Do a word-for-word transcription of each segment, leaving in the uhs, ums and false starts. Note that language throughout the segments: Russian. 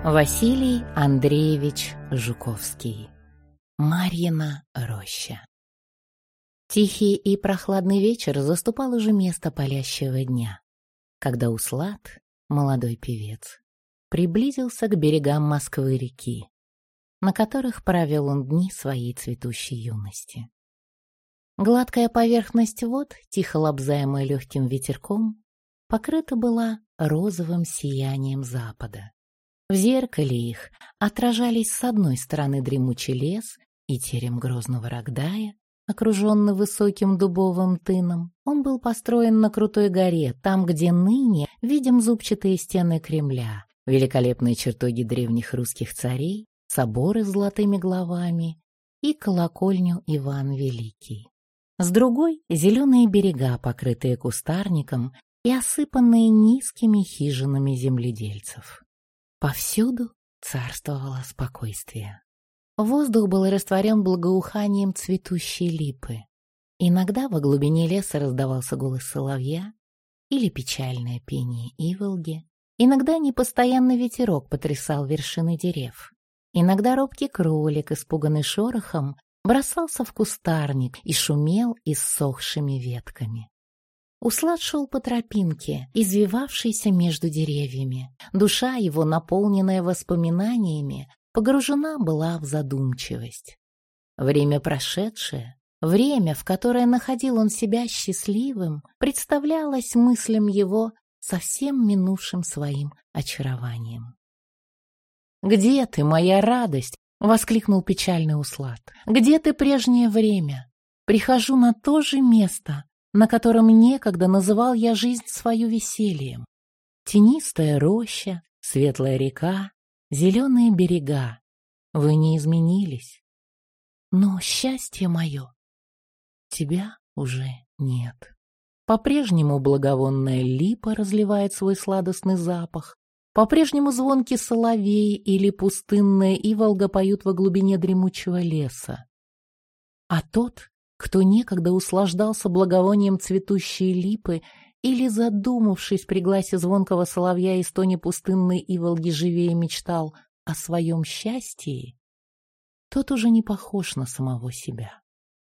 Василий Андреевич Жуковский. Марьина роща. Тихий и прохладный вечер заступал уже место палящего дня, когда Услад, молодой певец, приблизился к берегам Москвы-реки, на которых провел он дни своей цветущей юности. Гладкая поверхность вод, тихо лобзаемая легким ветерком, покрыта была розовым сиянием запада. В зеркале их отражались с одной стороны дремучий лес и терем грозного Рогдая, окруженный высоким дубовым тыном. Он был построен на крутой горе, там, где ныне видим зубчатые стены Кремля, великолепные чертоги древних русских царей, соборы с золотыми главами и колокольню Иван Великий. С другой — зеленые берега, покрытые кустарником и осыпанные низкими хижинами земледельцев. Повсюду царствовало спокойствие. Воздух был растворен благоуханием цветущей липы. Иногда во глубине леса раздавался голос соловья или печальное пение иволги. Иногда непостоянный ветерок потрясал вершины дерев. Иногда робкий кролик, испуганный шорохом, бросался в кустарник и шумел иссохшими ветками. Услад шел по тропинке, извивавшейся между деревьями. Душа его, наполненная воспоминаниями, погружена была в задумчивость. Время прошедшее, время, в которое находил он себя счастливым, представлялось мыслям его совсем минувшим своим очарованием. «Где ты, моя радость?» — воскликнул печальный Услад. «Где ты прежнее время? Прихожу на то же место, на котором некогда называл я жизнь свою весельем. Тенистая роща, светлая река, зеленые берега. Вы не изменились. Но счастье мое, тебя уже нет. По-прежнему благовонная липа разливает свой сладостный запах, по-прежнему звонкий соловей или пустынная иволга поют во глубине дремучего леса. А тот, кто некогда услаждался благовонием цветущей липы или, задумавшись при гласе звонкого соловья и стоне пустынной иволги, живее мечтал о своем счастье, тот уже не похож на самого себя.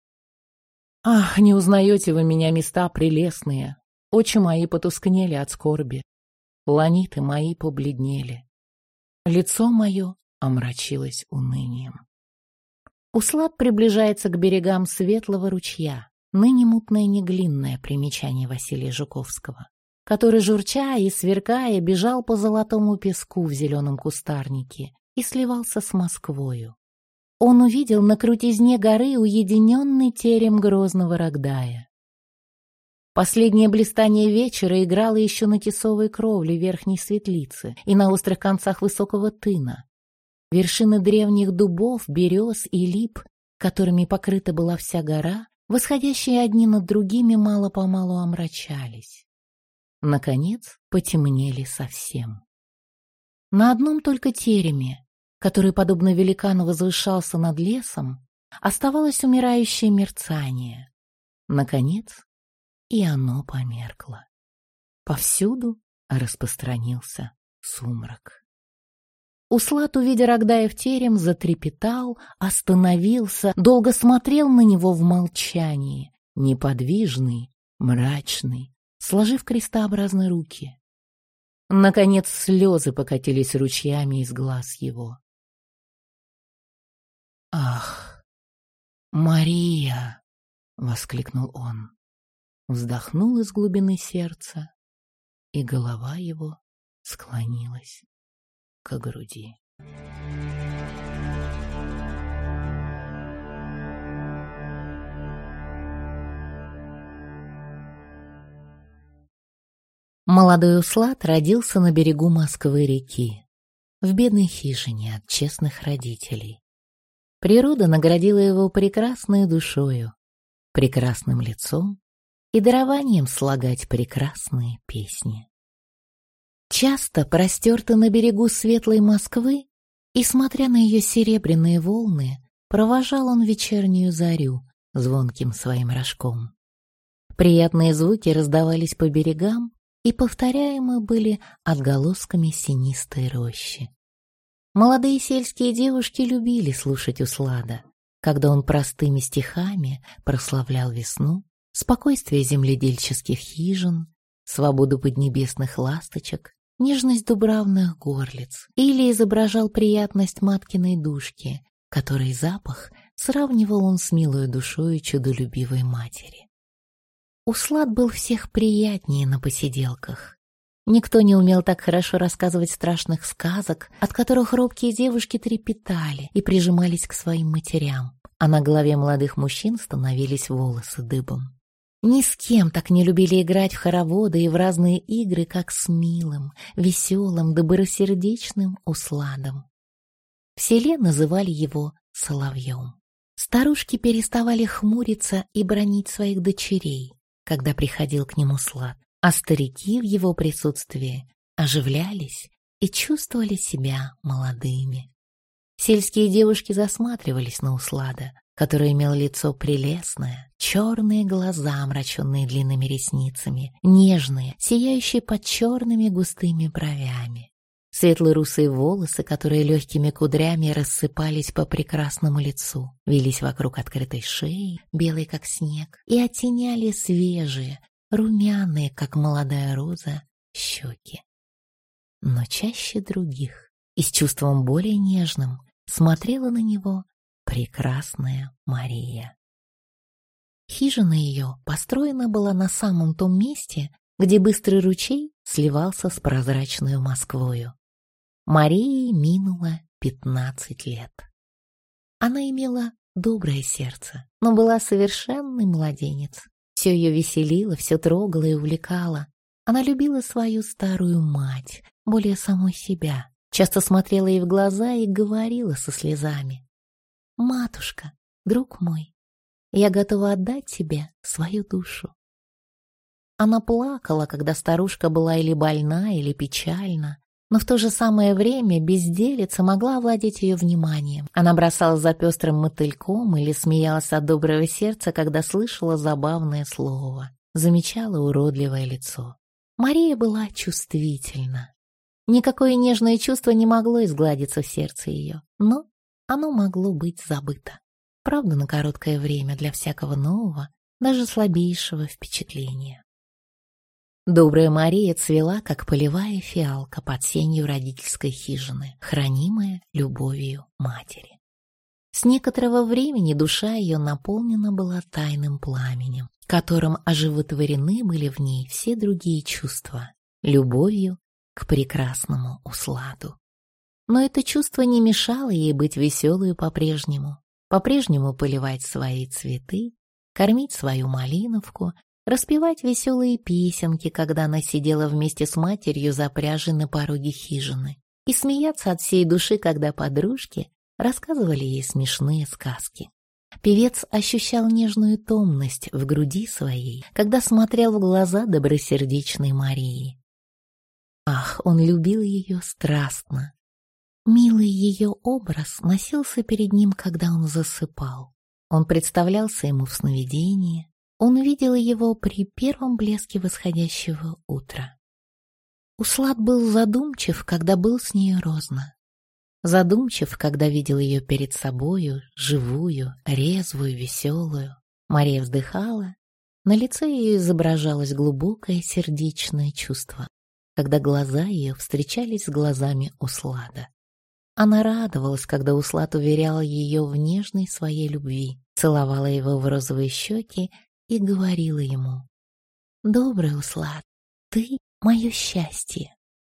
Ах, не узнаете вы меня, места прелестные, очи мои потускнели от скорби, ланиты мои побледнели, лицо мое омрачилось унынием. Услад приближается к берегам светлого ручья, ныне мутное неглинное примечание Василия Жуковского, который, журча и сверкая, бежал по золотому песку в зеленом кустарнике и сливался с Москвою. Он увидел на крутизне горы уединенный терем грозного Рогдая. Последнее блистание вечера играло еще на тесовой кровле верхней светлицы и на острых концах высокого тына. Вершины древних дубов, берез и лип, которыми покрыта была вся гора, восходящие одни над другими, мало-помалу омрачались. Наконец, потемнели совсем. На одном только тереме, который, подобно великану, возвышался над лесом, оставалось умирающее мерцание. Наконец, и оно померкло. Повсюду распространился сумрак. Услад, увидя Рогдая в терем, затрепетал, остановился, долго смотрел на него в молчании, неподвижный, мрачный, сложив крестообразные руки. Наконец слезы покатились ручьями из глаз его. «Ах, Мария!» — воскликнул он. Вздохнул из глубины сердца, и голова его склонилась к груди. Молодой Услад родился на берегу Москвы-реки, в бедной хижине от честных родителей. Природа наградила его прекрасной душою, прекрасным лицом и дарованием слагать прекрасные песни. Часто, простерто на берегу светлой Москвы, и, смотря на ее серебряные волны, провожал он вечернюю зарю звонким своим рожком. Приятные звуки раздавались по берегам и повторяемы были отголосками синистой рощи. Молодые сельские девушки любили слушать Услада, когда он простыми стихами прославлял весну, спокойствие земледельческих хижин, свободу поднебесных ласточек, нежность дубравных горлиц или изображал приятность маткиной душки, которой запах сравнивал он с милой душою чудолюбивой матери. Услад был всех приятнее на посиделках. Никто не умел так хорошо рассказывать страшных сказок, от которых робкие девушки трепетали и прижимались к своим матерям, а на голове молодых мужчин становились волосы дыбом. Ни с кем так не любили играть в хороводы и в разные игры, как с милым, веселым, добросердечным Усладом. В селе называли его Соловьем. Старушки переставали хмуриться и бранить своих дочерей, когда приходил к ним Услад, а старики в его присутствии оживлялись и чувствовали себя молодыми. Сельские девушки засматривались на Услада, который имел лицо прелестное, черные глаза, омраченные длинными ресницами, нежные, сияющие под черными густыми бровями. Светлые русые волосы, которые легкими кудрями рассыпались по прекрасному лицу, вились вокруг открытой шеи, белой как снег, и оттеняли свежие, румяные, как молодая роза, щеки. Но чаще других и с чувством более нежным смотрела на него прекрасная Мария. Хижина ее построена была на самом том месте, где быстрый ручей сливался с прозрачной Москвою. Марии минуло пятнадцать лет. Она имела доброе сердце, но была совершенный младенец. Все ее веселило, все трогало и увлекало. Она любила свою старую мать, более самой себя, часто смотрела ей в глаза и говорила со слезами: «Матушка, друг мой, я готова отдать тебе свою душу». Она плакала, когда старушка была или больна, или печальна, но в то же самое время безделица могла овладеть ее вниманием. Она бросалась за пестрым мотыльком или смеялась от доброго сердца, когда слышала забавное слово, замечала уродливое лицо. Мария была чувствительна. Никакое нежное чувство не могло изгладиться в сердце ее, но оно могло быть забыто. Правда, на короткое время для всякого нового, даже слабейшего впечатления. Добрая Мария цвела, как полевая фиалка под сенью родительской хижины, хранимая любовью матери. С некоторого времени душа ее наполнена была тайным пламенем, которым оживотворены были в ней все другие чувства, любовью к прекрасному Усладу. Но это чувство не мешало ей быть веселой по-прежнему, по-прежнему поливать свои цветы, кормить свою малиновку, распевать веселые песенки, когда она сидела вместе с матерью запряжей на пороге хижины, и смеяться от всей души, когда подружки рассказывали ей смешные сказки. Певец ощущал нежную томность в груди своей, когда смотрел в глаза добросердечной Марии. Ах, он любил ее страстно. Милый ее образ носился перед ним, когда он засыпал. Он представлялся ему в сновидении. Он видел его при первом блеске восходящего утра. Услад был задумчив, когда был с нею розно. Задумчив, когда видел ее перед собою, живую, резвую, веселую. Мария вздыхала. На лице ее изображалось глубокое сердечное чувство, когда глаза ее встречались с глазами Услада. Она радовалась, когда Услад уверял ее в нежной своей любви, целовала его в розовые щеки и говорила ему: «Добрый Услад, ты — мое счастье».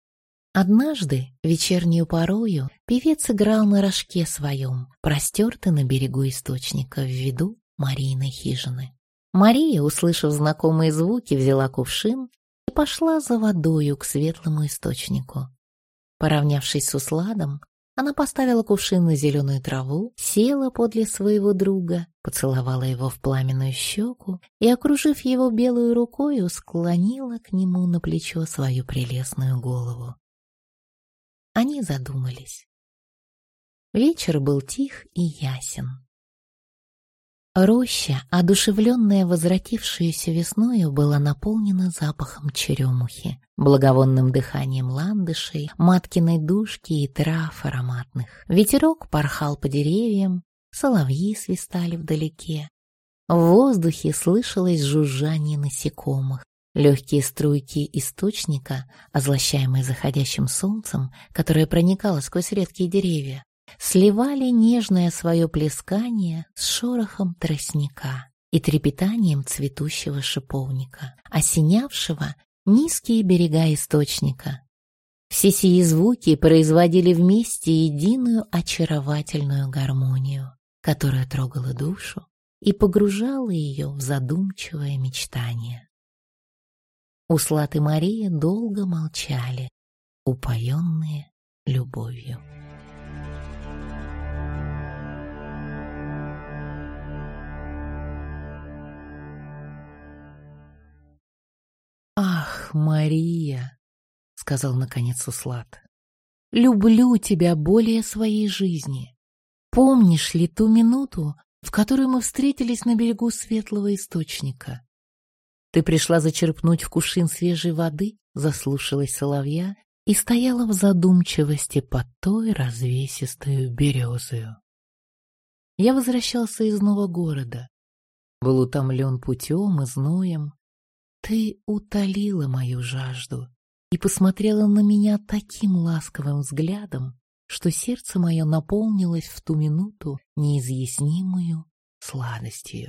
Однажды, вечернюю порою, певец играл на рожке своем, простертый на берегу источника в виду Марииной хижины. Мария, услышав знакомые звуки, взяла кувшин и пошла за водою к светлому источнику. Поравнявшись с Усладом, она поставила кувшин на зеленую траву, села подле своего друга, поцеловала его в пламенную щеку и, окружив его белую рукою, склонила к нему на плечо свою прелестную голову. Они задумались. Вечер был тих и ясен. Роща, одушевленная возвратившуюся весною, была наполнена запахом черемухи, благовонным дыханием ландышей, маткиной душки и трав ароматных. Ветерок порхал по деревьям, соловьи свистали вдалеке. В воздухе слышалось жужжание насекомых. Легкие струйки источника, озлощаемые заходящим солнцем, которое проникало сквозь редкие деревья, сливали нежное свое плескание с шорохом тростника и трепетанием цветущего шиповника, осенявшего низкие берега источника. Все сии звуки производили вместе единую очаровательную гармонию, которая трогала душу и погружала ее в задумчивое мечтание. Услад и Мария долго молчали, упоенные любовью. «Ах, Мария!» — сказал наконец Услад. «Люблю тебя более своей жизни. Помнишь ли ту минуту, в которой мы встретились на берегу светлого источника? Ты пришла зачерпнуть в кувшин свежей воды, заслушалась соловья и стояла в задумчивости под той развесистою березою. Я возвращался из нового города, был утомлен путем и зноем. Ты утолила мою жажду и посмотрела на меня таким ласковым взглядом, что сердце мое наполнилось в ту минуту неизъяснимою сладостью.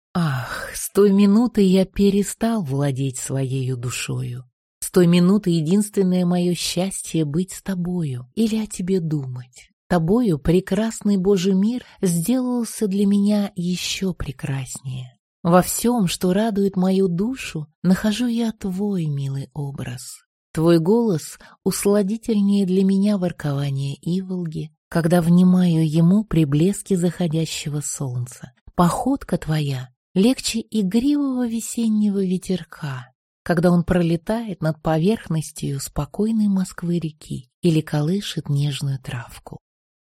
Ах, с той минуты я перестал владеть своею душою. С той минуты единственное мое счастье — быть с тобою или о тебе думать. Тобою прекрасный Божий мир сделался для меня еще прекраснее. Во всем, что радует мою душу, нахожу я твой милый образ. Твой голос усладительнее для меня воркования иволги, когда внимаю ему при блеске заходящего солнца. Походка твоя легче игривого весеннего ветерка, когда он пролетает над поверхностью спокойной Москвы-реки или колышет нежную травку.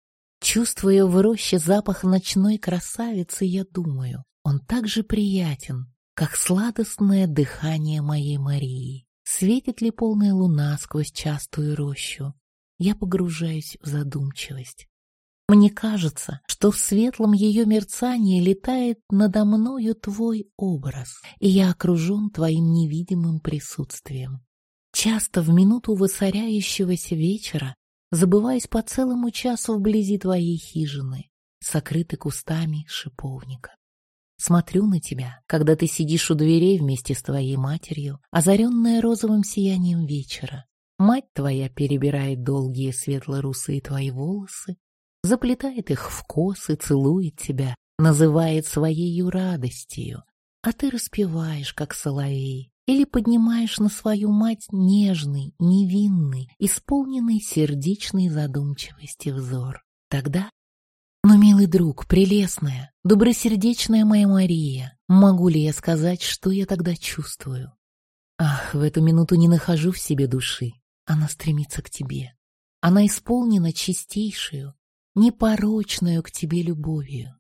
Чувствуя в роще запах ночной красавицы, я думаю, он так же приятен, как сладостное дыхание моей Марии. Светит ли полная луна сквозь частую рощу? Я погружаюсь в задумчивость. Мне кажется, что в светлом ее мерцании летает надо мною твой образ, и я окружен твоим невидимым присутствием. Часто в минуту воцаряющегося вечера забываюсь по целому часу вблизи твоей хижины, сокрытой кустами шиповника. Смотрю на тебя, когда ты сидишь у дверей вместе с твоей матерью, озаренная розовым сиянием вечера. Мать твоя перебирает долгие светло-русые твои волосы, заплетает их в косы, целует тебя, называет своею радостью, а ты распеваешь, как соловей, или поднимаешь на свою мать нежный, невинный, исполненный сердечной задумчивости взор. Тогда... Но, милый друг, прелестная, добросердечная моя Мария, могу ли я сказать, что я тогда чувствую? Ах, в эту минуту не нахожу в себе души. Она стремится к тебе. Она исполнена чистейшую, непорочную к тебе любовью.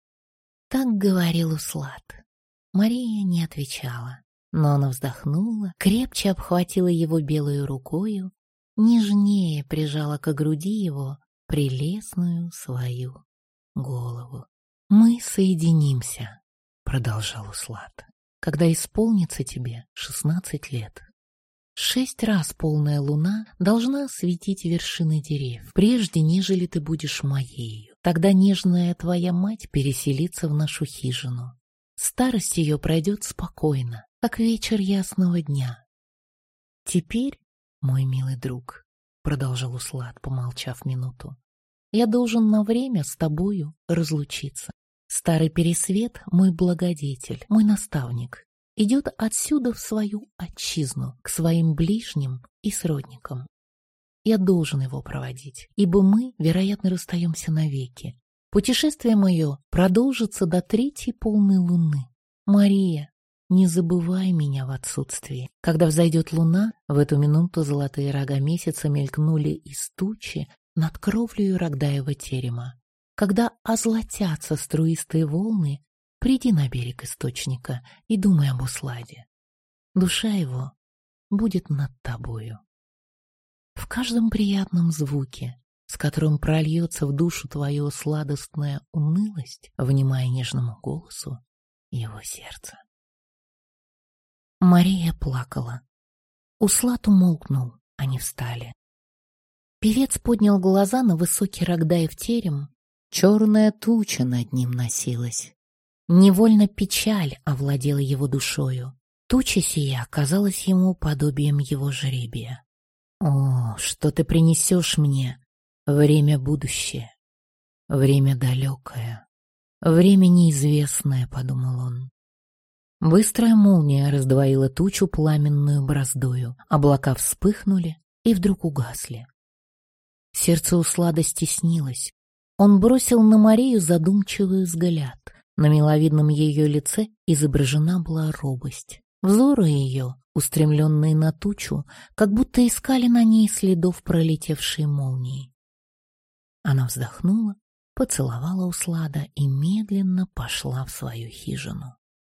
Так говорил Услад. Мария не отвечала, но она вздохнула, крепче обхватила его белую рукою, нежнее прижала к груди его прелестную свою голову. «Мы соединимся», — продолжал Услад, «когда исполнится тебе шестнадцать лет. Шесть раз полная луна должна осветить вершины деревьев, прежде нежели ты будешь моею. Тогда нежная твоя мать переселится в нашу хижину. Старость ее пройдет спокойно, как вечер ясного дня. Теперь, мой милый друг, — продолжал Услад, помолчав минуту, — я должен на время с тобою разлучиться. Старый Пересвет, мой благодетель, мой наставник, идет отсюда в свою отчизну, к своим ближним и сродникам. Я должен его проводить, ибо мы, вероятно, расстаемся навеки. Путешествие мое продолжится до третьей полной луны. Мария, не забывай меня в отсутствии. Когда взойдет луна, в эту минуту золотые рога месяца мелькнули из тучи над кровлею Рогдаева терема. Когда озлатятся струистые волны, приди на берег источника и думай об усладе. Душа его будет над тобою. В каждом приятном звуке, с которым прольется в душу твою сладостная унылость, внимая нежному голосу его сердца. Мария плакала. Услад умолкнул, они встали. Певец поднял глаза на высокий Рогдаев терем. Черная туча над ним носилась. Невольно печаль овладела его душою. Туча сия казалась ему подобием его жребия. «О, что ты принесешь мне? Время будущее, время далекое, время неизвестное», — подумал он. Быстрая молния раздвоила тучу пламенную браздою. Облака вспыхнули и вдруг угасли. Сердце Услада стеснилось. Он бросил на Марию задумчивый взгляд. На миловидном ее лице изображена была робость. Взоры ее, устремленные на тучу, как будто искали на ней следов пролетевшей молнии. Она вздохнула, поцеловала Услада и медленно пошла в свою хижину.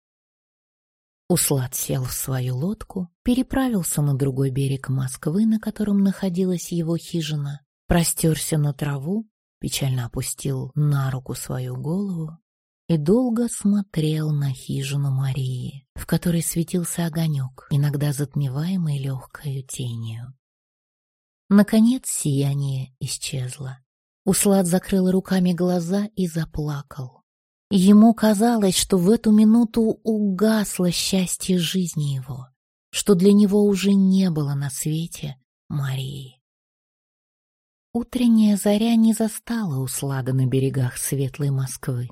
Услад сел в свою лодку, переправился на другой берег Москвы, на котором находилась его хижина, простерся на траву, печально опустил на руку свою голову и долго смотрел на хижину Марии, в которой светился огонек, иногда затмеваемый легкою тенью. Наконец сияние исчезло. Услад закрыл руками глаза и заплакал. Ему казалось, что в эту минуту угасло счастье жизни его, что для него уже не было на свете Марии. Утренняя заря не застала Услада на берегах светлой Москвы.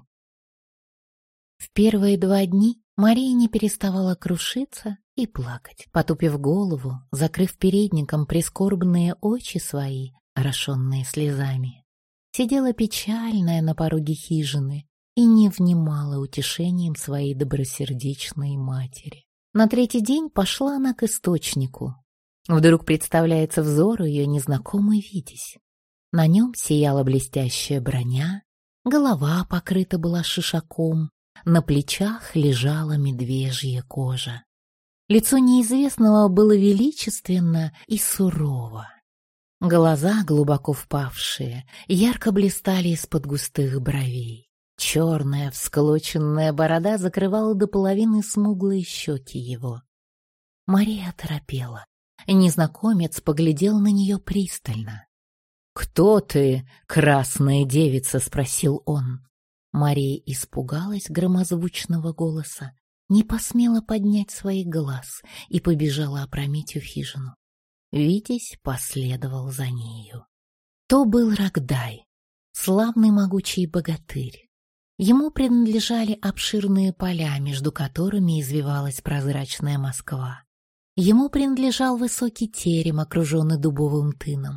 В первые два дни Мария не переставала крушиться и плакать, потупив голову, закрыв передником прискорбные очи свои, орошенные слезами. Сидела печальная на пороге хижины и не внимала утешением своей добросердечной матери. На третий день пошла она к источнику. Вдруг представляется взору ее незнакомый видесь. На нем сияла блестящая броня, голова покрыта была шишаком, на плечах лежала медвежья кожа. Лицо неизвестного было величественно и сурово. Глаза, глубоко впавшие, ярко блистали из-под густых бровей. Черная всклоченная борода закрывала до половины смуглые щеки его. Мария оторопела. Незнакомец поглядел на нее пристально. «Кто ты, красная девица?» — спросил он. Мария испугалась громозвучного голоса, не посмела поднять своих глаз и побежала опрометью в хижину. Витязь последовал за нею. То был Рогдай, славный могучий богатырь. Ему принадлежали обширные поля, между которыми извивалась прозрачная Москва. Ему принадлежал высокий терем, окруженный дубовым тыном.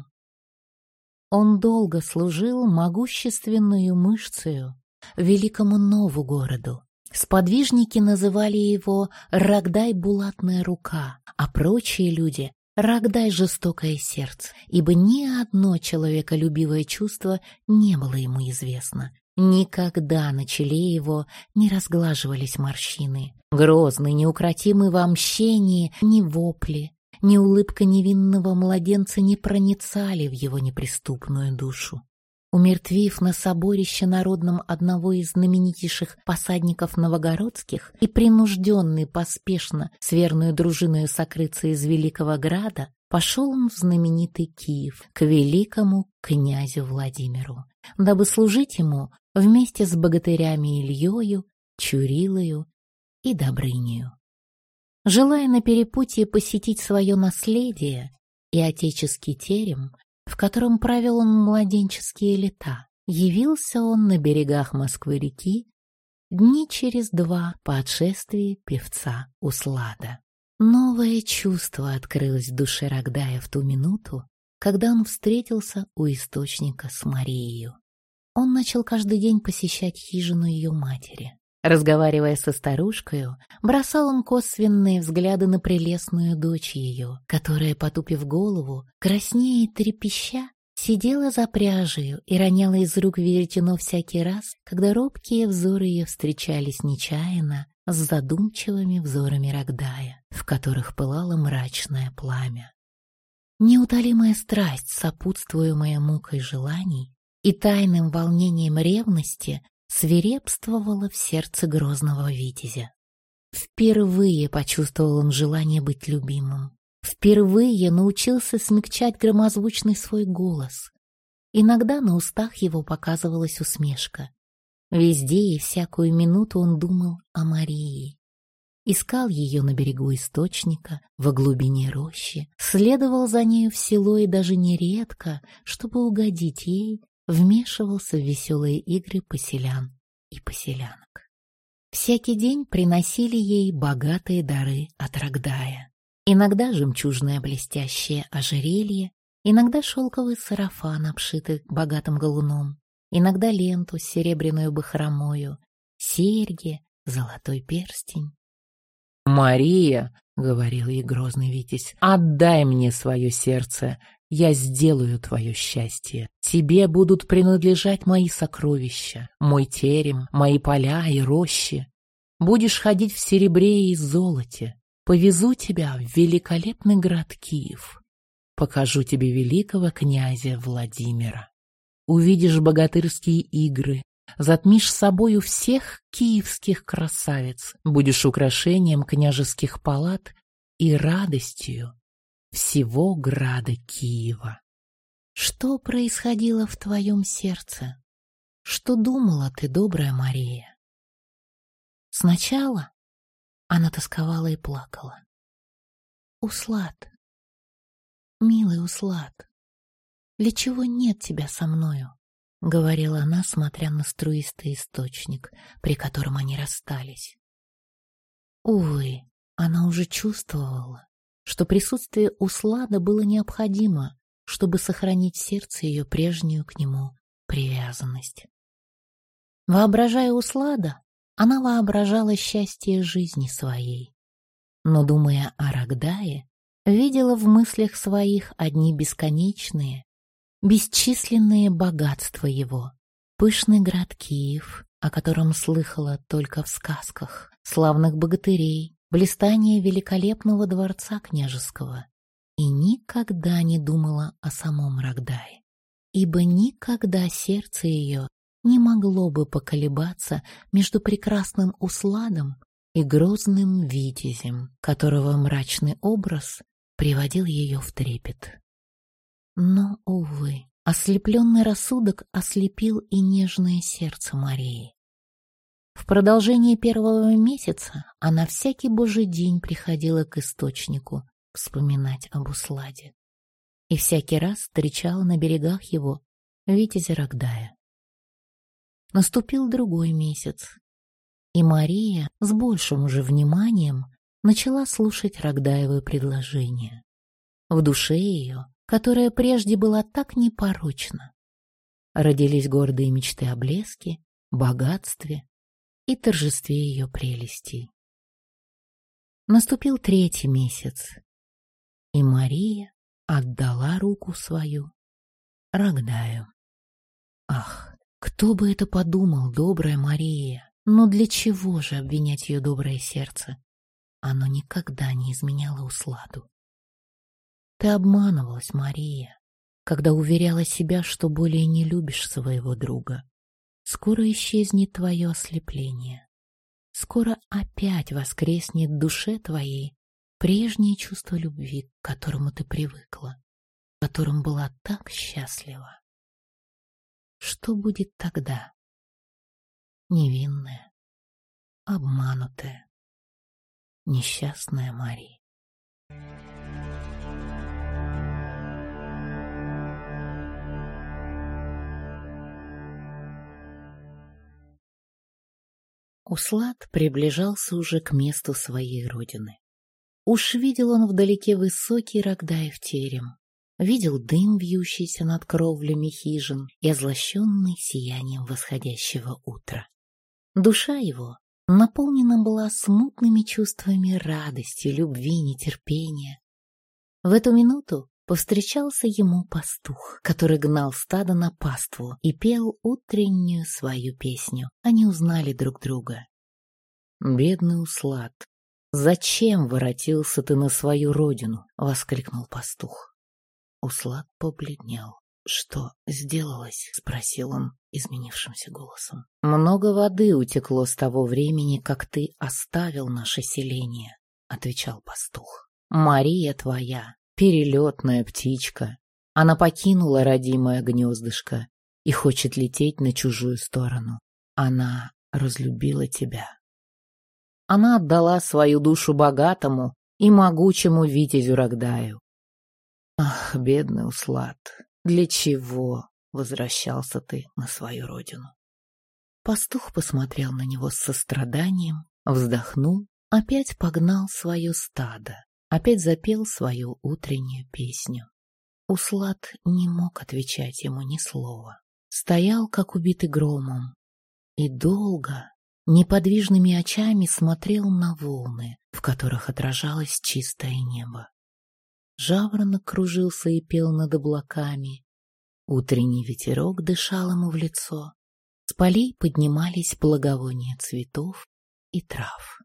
Он долго служил могущественную мышцею великому нову городу. Сподвижники называли его Рогдай булатная рука, а прочие люди — Рогдай жестокое сердце, ибо ни одно человеколюбивое чувство не было ему известно. Никогда на челе его не разглаживались морщины. Грозный, неукротимый во мщении, ни вопли, ни улыбка невинного младенца не проницали в его неприступную душу. Умертвив на соборище народном одного из знаменитейших посадников новогородских и принужденный поспешно с верную дружиною сокрыться из Великого Града, пошел он в знаменитый Киев к великому князю Владимиру, дабы служить ему вместе с богатырями Ильёю, Чурилою и Добрынею. Желая на перепутье посетить свое наследие и отеческий терем, в котором провел он младенческие лета, явился он на берегах Москвы-реки дни через два по отшествии певца Услада. Новое чувство открылось в душе Рогдая в ту минуту, когда он встретился у источника с Марией. Он начал каждый день посещать хижину ее матери. Разговаривая со старушкою, бросал он косвенные взгляды на прелестную дочь ее, которая, потупив голову, краснея и трепеща, Сидела за пряжею и роняла из рук веретено всякий раз, когда робкие взоры ее встречались нечаянно с задумчивыми взорами Рогдая, в которых пылало мрачное пламя. Неутолимая страсть, сопутствуемая мукой желаний и тайным волнением ревности, свирепствовала в сердце грозного витязя. Впервые почувствовал он желание быть любимым. Впервые научился смягчать громозвучный свой голос. Иногда на устах его показывалась усмешка. Везде и всякую минуту он думал о Марии. Искал ее на берегу источника, во глубине рощи, следовал за нею в село и даже нередко, чтобы угодить ей, вмешивался в веселые игры поселян и поселянок. Всякий день приносили ей богатые дары от Рогдая. Иногда жемчужное блестящее ожерелье, иногда шелковый сарафан, обшитый богатым галуном, иногда ленту с серебряной бахромою, серьги, золотой перстень. «Мария, — говорил ей грозный Витязь, — отдай мне свое сердце, я сделаю твое счастье. Тебе будут принадлежать мои сокровища, мой терем, мои поля и рощи. Будешь ходить в серебре и золоте. Повезу тебя в великолепный город Киев. Покажу тебе великого князя Владимира. Увидишь богатырские игры, затмишь собою всех киевских красавиц, будешь украшением княжеских палат и радостью всего града Киева». Что происходило в твоем сердце? Что думала ты, добрая Мария? Сначала она тосковала и плакала. «Услад, милый Услад, для чего нет тебя со мною?» — говорила она, смотря на струистый источник, при котором они расстались. Увы, она уже чувствовала, что присутствие Услада было необходимо, чтобы сохранить в сердце ее прежнюю к нему привязанность. Воображая Услада, она воображала счастье жизни своей, но, думая о Рогдае, видела в мыслях своих одни бесконечные, бесчисленные богатства его, пышный град Киев, о котором слыхала только в сказках, славных богатырей, блистание великолепного дворца княжеского, и никогда не думала о самом Рогдае, ибо никогда сердце ее не могло бы поколебаться между прекрасным Усладом и грозным Витязем, которого мрачный образ приводил ее в трепет. Но, увы, ослепленный рассудок ослепил и нежное сердце Марии. В продолжении первого месяца она всякий божий день приходила к источнику вспоминать об Усладе и всякий раз встречала на берегах его Витязя Рогдая. Наступил другой месяц, и Мария с большим уже вниманием начала слушать Рогдаевы предложения. В душе ее, которая прежде была так непорочна, родились гордые мечты о блеске, богатстве и торжестве ее прелестей. Наступил третий месяц, и Мария отдала руку свою Рогдаю. Ах, кто бы это подумал, добрая Мария! Но для чего же обвинять ее доброе сердце? Оно никогда не изменяло Усладу. Ты обманывалась, Мария, когда уверяла себя, что более не любишь своего друга. Скоро исчезнет твое ослепление. Скоро опять воскреснет в душе твоей прежнее чувство любви, к которому ты привыкла, которым была так счастлива. Что будет тогда? Невинная, обманутая, несчастная Мария. Услад приближался уже к месту своей родины. Уж видел он вдалеке высокий Рогдаев терем, видел дым, вьющийся над кровлями хижин и озлощенный сиянием восходящего утра. Душа его наполнена была смутными чувствами радости, любви, нетерпения. В эту минуту повстречался ему пастух, который гнал стадо на паству и пел утреннюю свою песню. Они узнали друг друга. «Бедный Услад, зачем воротился ты на свою родину?» — воскликнул пастух. Услад побледнел. «Что сделалось?» — спросил он изменившимся голосом. «Много воды утекло с того времени, как ты оставил наше селение», — отвечал пастух. «Мария твоя, перелетная птичка. Она покинула родимое гнездышко и хочет лететь на чужую сторону. Она разлюбила тебя. Она отдала свою душу богатому и могучему витязю Рогдаю. Ах, бедный Услад, для чего возвращался ты на свою родину?» Пастух посмотрел на него с состраданием, вздохнул, опять погнал свое стадо, опять запел свою утреннюю песню. Услад не мог отвечать ему ни слова. Стоял, как убитый громом, и долго, неподвижными очами смотрел на волны, в которых отражалось чистое небо. Жаворонок кружился и пел над облаками. Утренний ветерок дышал ему в лицо. С полей поднимались благовония цветов и трав.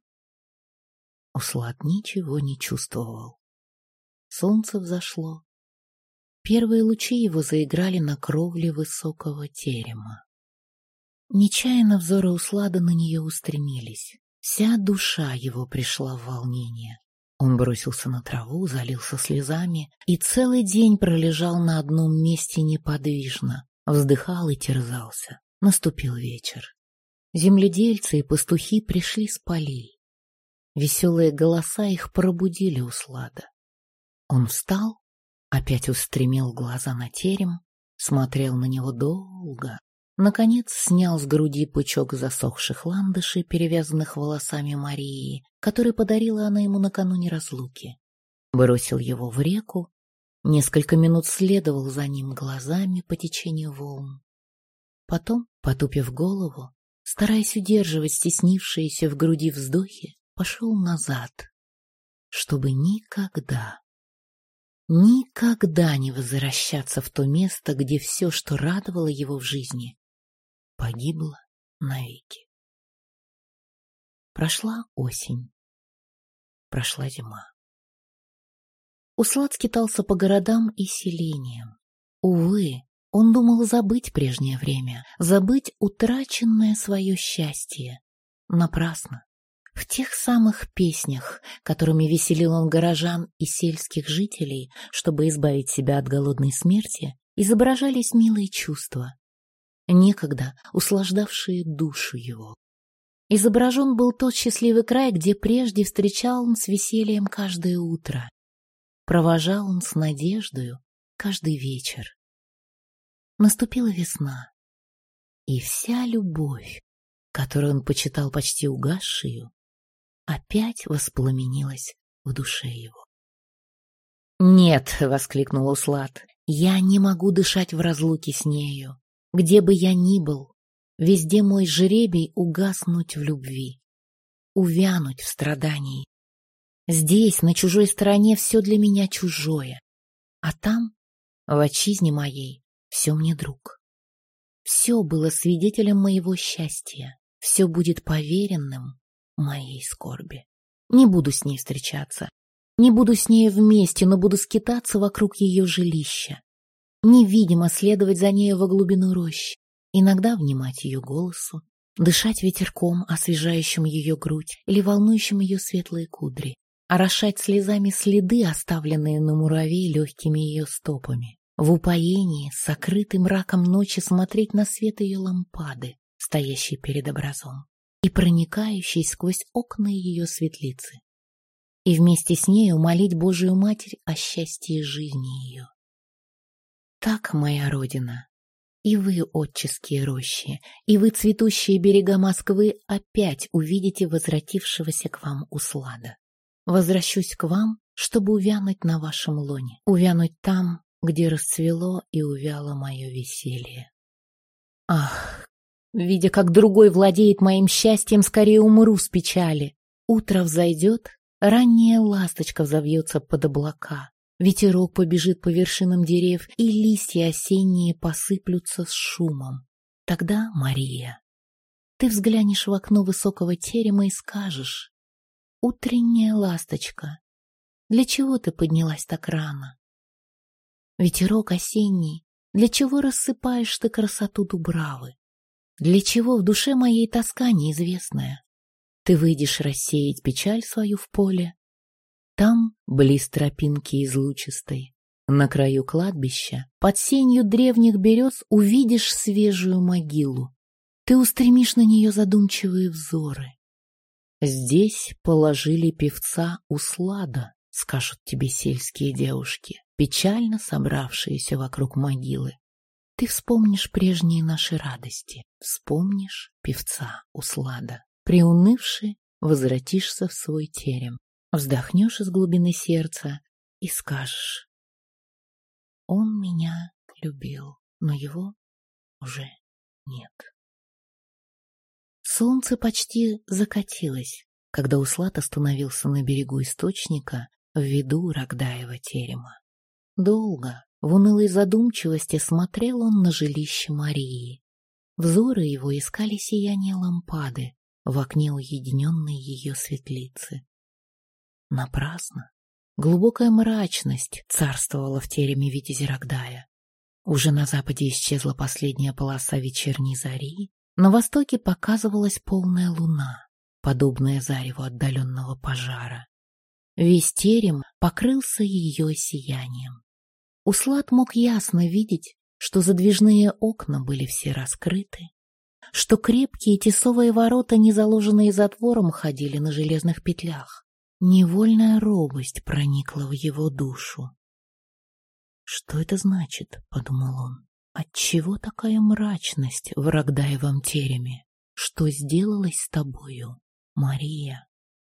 Услад ничего не чувствовал. Солнце взошло. Первые лучи его заиграли на кровле высокого терема. Нечаянно взоры Услада на нее устремились. Вся душа его пришла в волнение. Он бросился на траву, залился слезами и целый день пролежал на одном месте неподвижно, вздыхал и терзался. Наступил вечер. Земледельцы и пастухи пришли с полей. Веселые голоса их пробудили Услада. Он встал, опять устремил глаза на терем, смотрел на него долго. Наконец снял с груди пучок засохших ландышей, перевязанных волосами Марии, который подарила она ему накануне разлуки. Бросил его в реку, несколько минут следовал за ним глазами по течению волн. Потом, потупив голову, стараясь удерживать стеснившиеся в груди вздохи, пошел назад, чтобы никогда, никогда не возвращаться в то место, где все, что радовало его в жизни, погибло навеки. Прошла осень, прошла зима. Услад скитался по городам и селениям. Увы, он думал забыть прежнее время, забыть утраченное свое счастье. Напрасно. В тех самых песнях, которыми веселил он горожан и сельских жителей, чтобы избавить себя от голодной смерти, изображались милые чувства, некогда услаждавшие душу его. Изображен был тот счастливый край, где прежде встречал он с весельем каждое утро, провожал он с надеждою каждый вечер. Наступила весна, и вся любовь, которую он почитал почти угасшую, опять воспламенилась в душе его. «Нет!» — воскликнул Услад. «Я не могу дышать в разлуке с нею. Где бы я ни был, везде мой жребий угаснуть в любви, увянуть в страдании. Здесь, на чужой стороне, все для меня чужое, а там, в отчизне моей, все мне друг. Все было свидетелем моего счастья, все будет поверенным моей скорби. Не буду с ней встречаться, не буду с ней вместе, но буду скитаться вокруг ее жилища, невидимо следовать за нею во глубину рощи, иногда внимать ее голосу, дышать ветерком, освежающим ее грудь или волнующим ее светлые кудри, орошать слезами следы, оставленные на муравей легкими ее стопами, в упоении, сокрытый мраком ночи, смотреть на свет ее лампады, стоящей перед образом, и проникающей сквозь окна ее светлицы, и вместе с нею молить Божию Матерь о счастье жизни ее. Так, моя Родина, и вы, отческие рощи, и вы, цветущие берега Москвы, опять увидите возвратившегося к вам Услада. Возвращусь к вам, чтобы увянуть на вашем лоне, увянуть там, где расцвело и увяло мое веселье. Ах, видя, как другой владеет моим счастьем, скорее умру с печали. Утро взойдет, ранняя ласточка взовьется под облака, Ветерок побежит по вершинам деревьев, и листья осенние посыплются с шумом. Тогда, Мария, ты взглянешь в окно высокого терема и скажешь: «Утренняя ласточка, для чего ты поднялась так рано? Ветерок осенний, для чего рассыпаешь ты красоту дубравы? Для чего в душе моей тоска неизвестная? Ты выйдешь рассеять печаль свою в поле. Там, близ тропинки излучистой, на краю кладбища, под сенью древних берез увидишь свежую могилу. Ты устремишь на нее задумчивые взоры. Здесь положили певца Услада, скажут тебе сельские девушки, печально собравшиеся вокруг могилы. Ты вспомнишь прежние наши радости, вспомнишь певца Услада. Приунывши, возвратишься в свой терем, вздохнешь из глубины сердца и скажешь: он меня любил, но его уже нет. Солнце почти закатилось, когда Услад остановился на берегу источника в виду Рогдаева терема. Долго, в унылой задумчивости, смотрел он на жилище Марии. Взоры его искали сияние лампады в окне уединенной ее светлицы. Напрасно. Глубокая мрачность царствовала в тереме витязя Рогдая. Уже на западе исчезла последняя полоса вечерней зари, на востоке показывалась полная луна, подобная зареву отдаленного пожара. Весь терем покрылся ее сиянием. Услад мог ясно видеть, что задвижные окна были все раскрыты, что крепкие тесовые ворота, не заложенные затвором, ходили на железных петлях. Невольная робость проникла в его душу. «Что это значит?» — подумал он. «Отчего такая мрачность в Рогдаевом тереме? Что сделалось с тобою, Мария?»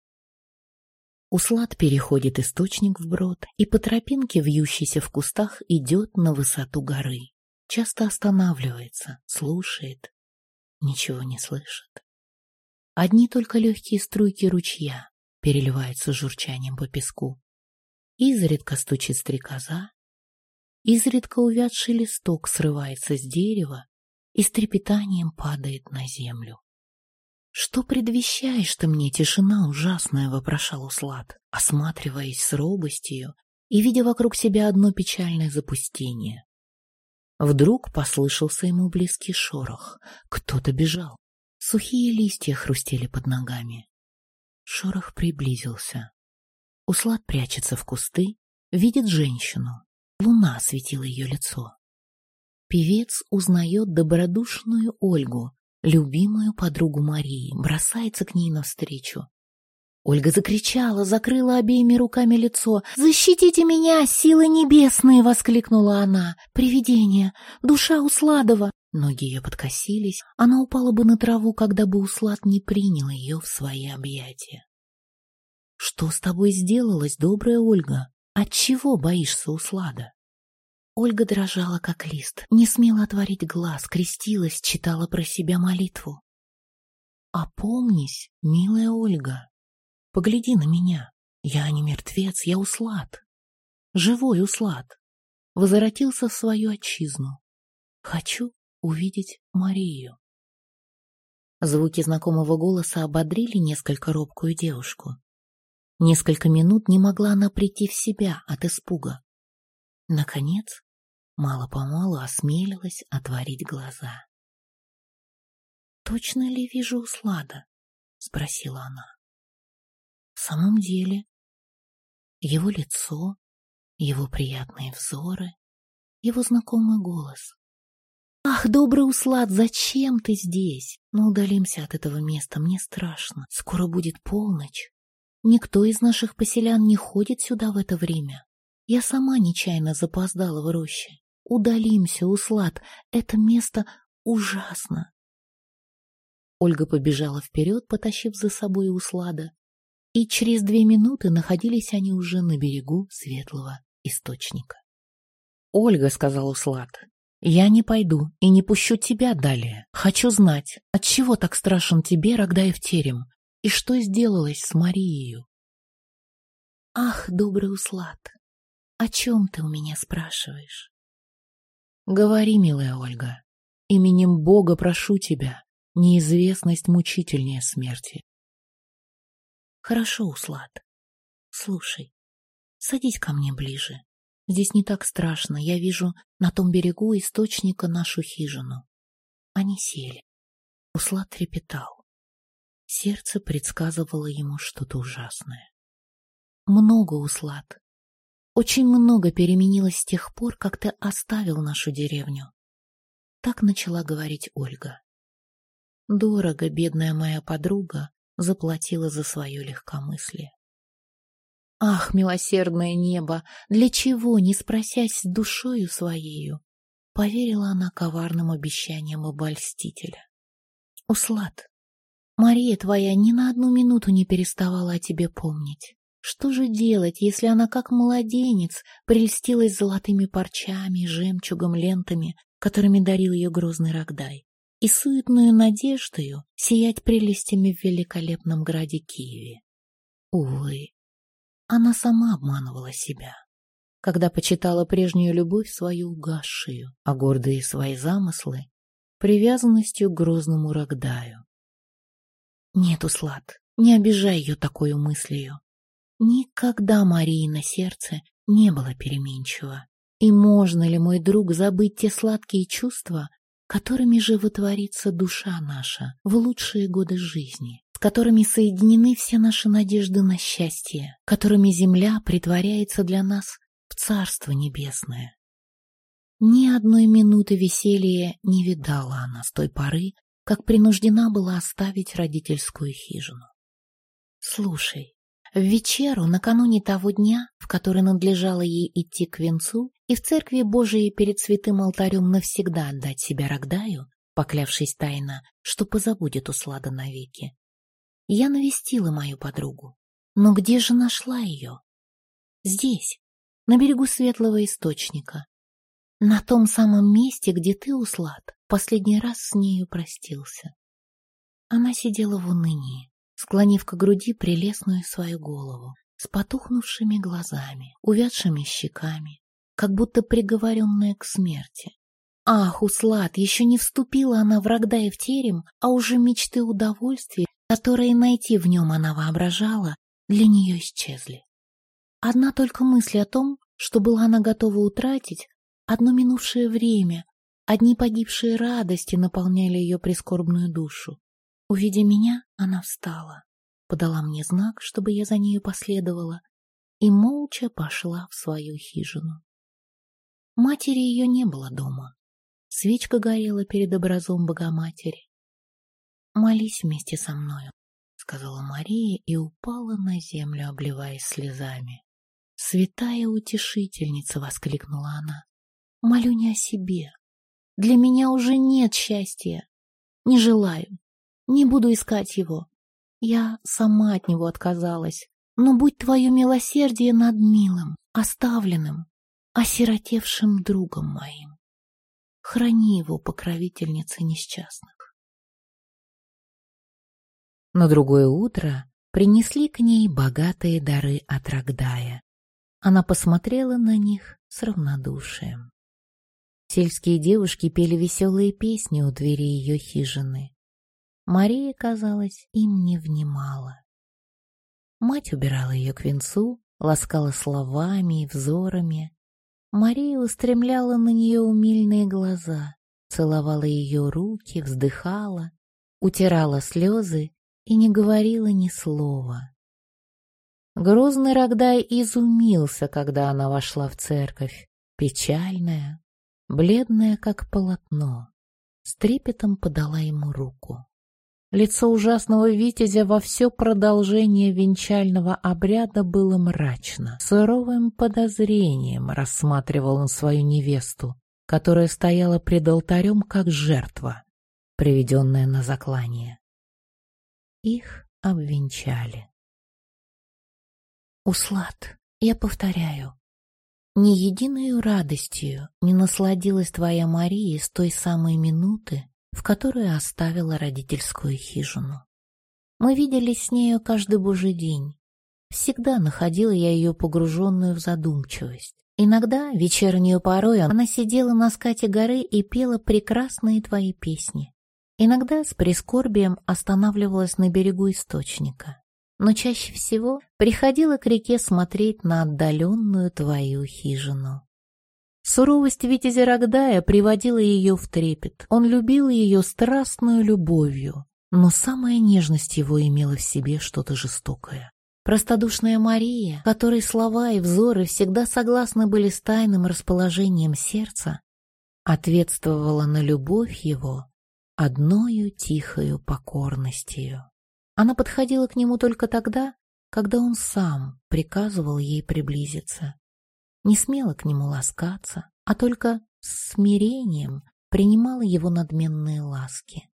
Услад переходит источник вброд и по тропинке, вьющейся в кустах, идет на высоту горы. Часто останавливается, слушает, ничего не слышит. Одни только легкие струйки ручья переливаются журчанием по песку. Изредка стучит стрекоза, изредка увядший листок срывается с дерева и с трепетанием падает на землю. «Что предвещаешь ты мне, тишина ужасная?» — вопрошал Услад, осматриваясь с робостью и видя вокруг себя одно печальное запустение. Вдруг послышался ему близкий шорох. Кто-то бежал. Сухие листья хрустели под ногами. Шорох приблизился. Услад прячется в кусты, видит женщину. Луна осветила ее лицо. Певец узнает добродушную Ольгу, любимую подругу Марии, бросается к ней навстречу. Ольга закричала, закрыла обеими руками лицо. «Защитите меня, силы небесные!» — воскликнула она. «Привидение! Душа Усладова!» Ноги ее подкосились. Она упала бы на траву, когда бы Услад не принял ее в свои объятия. «Что с тобой сделалось, добрая Ольга? Отчего боишься Услада?» Ольга дрожала, как лист, не смела отворить глаз, крестилась, читала про себя молитву. «Опомнись, милая Ольга, погляди на меня. Я не мертвец, я Услад. Живой Услад. Возвратился в свою отчизну. Хочу увидеть Марию». Звуки знакомого голоса ободрили несколько робкую девушку. Несколько минут не могла она прийти в себя от испуга. Наконец, мало-помалу осмелилась отворить глаза. «Точно ли вижу Услада?» — спросила она. В самом деле, его лицо, его приятные взоры, его знакомый голос. «Ах, добрый Услад, зачем ты здесь? Но удалимся от этого места, мне страшно. Скоро будет полночь. Никто из наших поселян не ходит сюда в это время. Я сама нечаянно запоздала в роще. Удалимся, Услад, это место ужасно». Ольга побежала вперед, потащив за собой Услада, и через две минуты находились они уже на берегу светлого источника. «Ольга», — сказал Услад, — «я не пойду и не пущу тебя далее. Хочу знать, отчего так страшен тебе Рогдаев терем, и что сделалось с Марией?» «Ах, добрый Услад, О чем ты у меня спрашиваешь? Говори, милая Ольга, именем Бога прошу тебя, неизвестность мучительнее смерти. Хорошо, Услад. Слушай, садись ко мне ближе. Здесь не так страшно, я вижу на том берегу источника нашу хижину. Они сели. Услад трепетал. Сердце предсказывало ему что-то ужасное. Много, Услад. Очень много переменилось с тех пор, как ты оставил нашу деревню. Так начала говорить Ольга. Дорого, бедная моя подруга, заплатила за свое легкомыслие. Ах, милосердное небо, для чего, не спросясь с душою своею, поверила она коварным обещаниям обольстителя. Услад, Мария твоя ни на одну минуту не переставала о тебе помнить. Что же делать, если она, как младенец, прельстилась золотыми парчами, жемчугом, лентами, которыми дарил ее грозный Рогдай, и суетную надеждою сиять прелестями в великолепном граде Киеве? Увы, она сама обманывала себя, когда почитала прежнюю любовь свою угасшую, а гордые свои замыслы привязанностью к грозному Рогдаю. Нет, Услад, не обижай ее такою мыслью. Никогда Марии сердце не было переменчиво. И можно ли, мой друг, забыть те сладкие чувства, которыми животворится душа наша в лучшие годы жизни, с которыми соединены все наши надежды на счастье, которыми земля притворяется для нас в Царство Небесное? Ни одной минуты веселья не видала она с той поры, как принуждена была оставить родительскую хижину. Слушай, в вечеру, накануне того дня, в который надлежало ей идти к венцу, и в церкви Божией перед святым алтарем навсегда отдать себя Рогдаю, поклявшись тайно, что позабудет Услада навеки, я навестила мою подругу. Но где же нашла ее? Здесь, на берегу светлого источника, на том самом месте, где ты, Услад, последний раз с нею простился. Она сидела в унынии, склонив к груди прелестную свою голову, с потухнувшими глазами, увядшими щеками, как будто приговоренная к смерти. Ах, Услад, еще не вступила она в Рогдаев терем, а уже мечты удовольствия, которые найти в нем она воображала, для нее исчезли. Одна только мысль о том, что была она готова утратить, одно минувшее время, одни погибшие радости наполняли ее прискорбную душу. Увидя меня, она встала, подала мне знак, чтобы я за нею последовала, и молча пошла в свою хижину. Матери ее не было дома. Свечка горела перед образом Богоматери. «Молись вместе со мною», — сказала Мария и упала на землю, обливаясь слезами. «Святая утешительница!» — воскликнула она. «Молю не о себе. Для меня уже нет счастья. Не желаю. Не буду искать его. Я сама от него отказалась. Но будь твое милосердие над милым, оставленным, осиротевшим другом моим. Храни его, покровительница несчастных». На другое утро принесли к ней богатые дары от Рогдая. Она посмотрела на них с равнодушием. Сельские девушки пели веселые песни у двери ее хижины. Мария, казалось, им не внимала. Мать убирала ее к венцу, ласкала словами и взорами. Мария устремляла на нее умильные глаза, целовала ее руки, вздыхала, утирала слезы и не говорила ни слова. Грозный Рогдай изумился, когда она вошла в церковь, печальная, бледная, как полотно, с трепетом подала ему руку. Лицо ужасного витязя во все продолжение венчального обряда было мрачно. Суровым подозрением рассматривал он свою невесту, которая стояла пред алтарем как жертва, приведенная на заклание. Их обвенчали. «Услад, я повторяю, ни единою радостью не насладилась твоя Мария с той самой минуты, в которую оставила родительскую хижину. Мы виделись с нею каждый божий день. Всегда находила я ее погруженную в задумчивость, Иногда, вечернюю порой, она сидела на скате горы и пела прекрасные твои песни. Иногда с прискорбием останавливалась на берегу источника, но чаще всего приходила к реке смотреть на отдаленную твою хижину. Суровость витязя Рогдая приводила ее в трепет. Он любил ее страстную любовью, но самая нежность его имела в себе что-то жестокое. Простодушная Мария, которой слова и взоры всегда согласны были с тайным расположением сердца, ответствовала на любовь его одною тихою покорностью. Она подходила к нему только тогда, когда он сам приказывал ей приблизиться. Не смела к нему ласкаться, а только с смирением принимала его надменные ласки.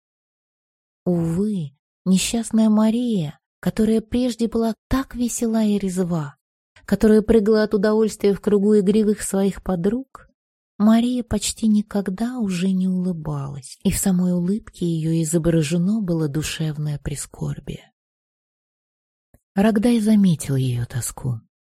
Увы, несчастная Мария, которая прежде была так весела и резва, которая прыгала от удовольствия в кругу игривых своих подруг, Мария почти никогда уже не улыбалась, и в самой улыбке ее изображено было душевное прискорбие. Рогдай заметил ее тоску.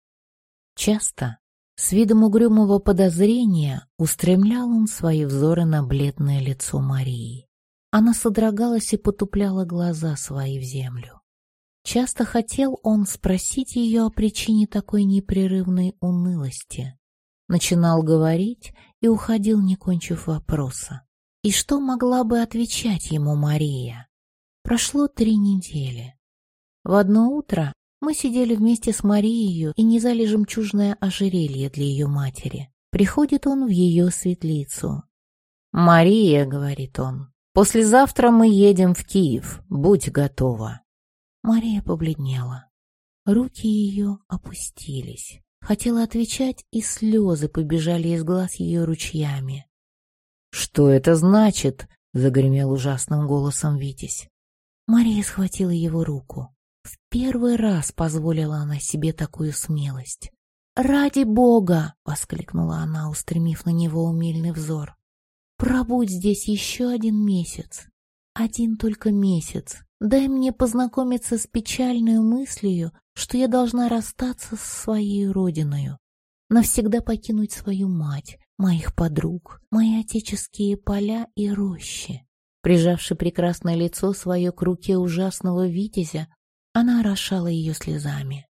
Часто, с видом угрюмого подозрения, устремлял он свои взоры на бледное лицо Марии. Она содрогалась и потупляла глаза свои в землю. Часто хотел он спросить ее о причине такой непрерывной унылости. Начинал говорить и уходил, не кончив вопроса. И что могла бы отвечать ему Мария? Прошло три недели. В одно утро мы сидели вместе с Марией и низали жемчужное ожерелье для ее матери. Приходит он в ее светлицу. «Мария, — говорит он, — послезавтра мы едем в Киев, будь готова». Мария побледнела. Руки ее опустились. Хотела отвечать, и слезы побежали из глаз ее ручьями. «Что это значит?» — загремел ужасным голосом Витязь. Мария схватила его руку. В первый раз позволила она себе такую смелость. «Ради Бога!» — воскликнула она, устремив на него умильный взор. «Пробудь здесь еще один месяц. Один только месяц. Дай мне познакомиться с печальной мыслью, что я должна расстаться со своей родиною, навсегда покинуть свою мать, моих подруг, мои отеческие поля и рощи». Прижавши прекрасное лицо свое к руке ужасного витязя, она орошала ее слезами.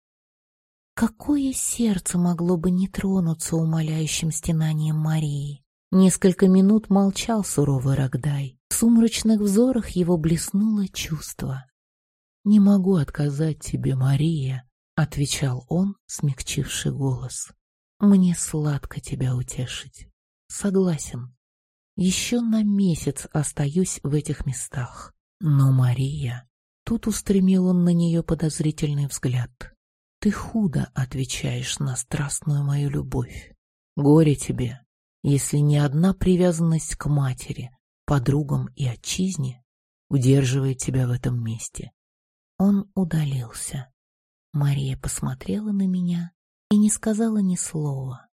Какое сердце могло бы не тронуться умоляющим стенанием Марии? Несколько минут молчал суровый Рогдай. В сумрачных взорах его блеснуло чувство. «Не могу отказать тебе, Мария», — отвечал он, смягчивший голос. «Мне сладко тебя утешить. Согласен. Еще на месяц остаюсь в этих местах. Но, Мария...» Тут устремил он на нее подозрительный взгляд. «Ты худо отвечаешь на страстную мою любовь. Горе тебе, если ни одна привязанность к матери, подругам и отчизне удерживает тебя в этом месте». Он удалился. Мария посмотрела на меня и не сказала ни слова.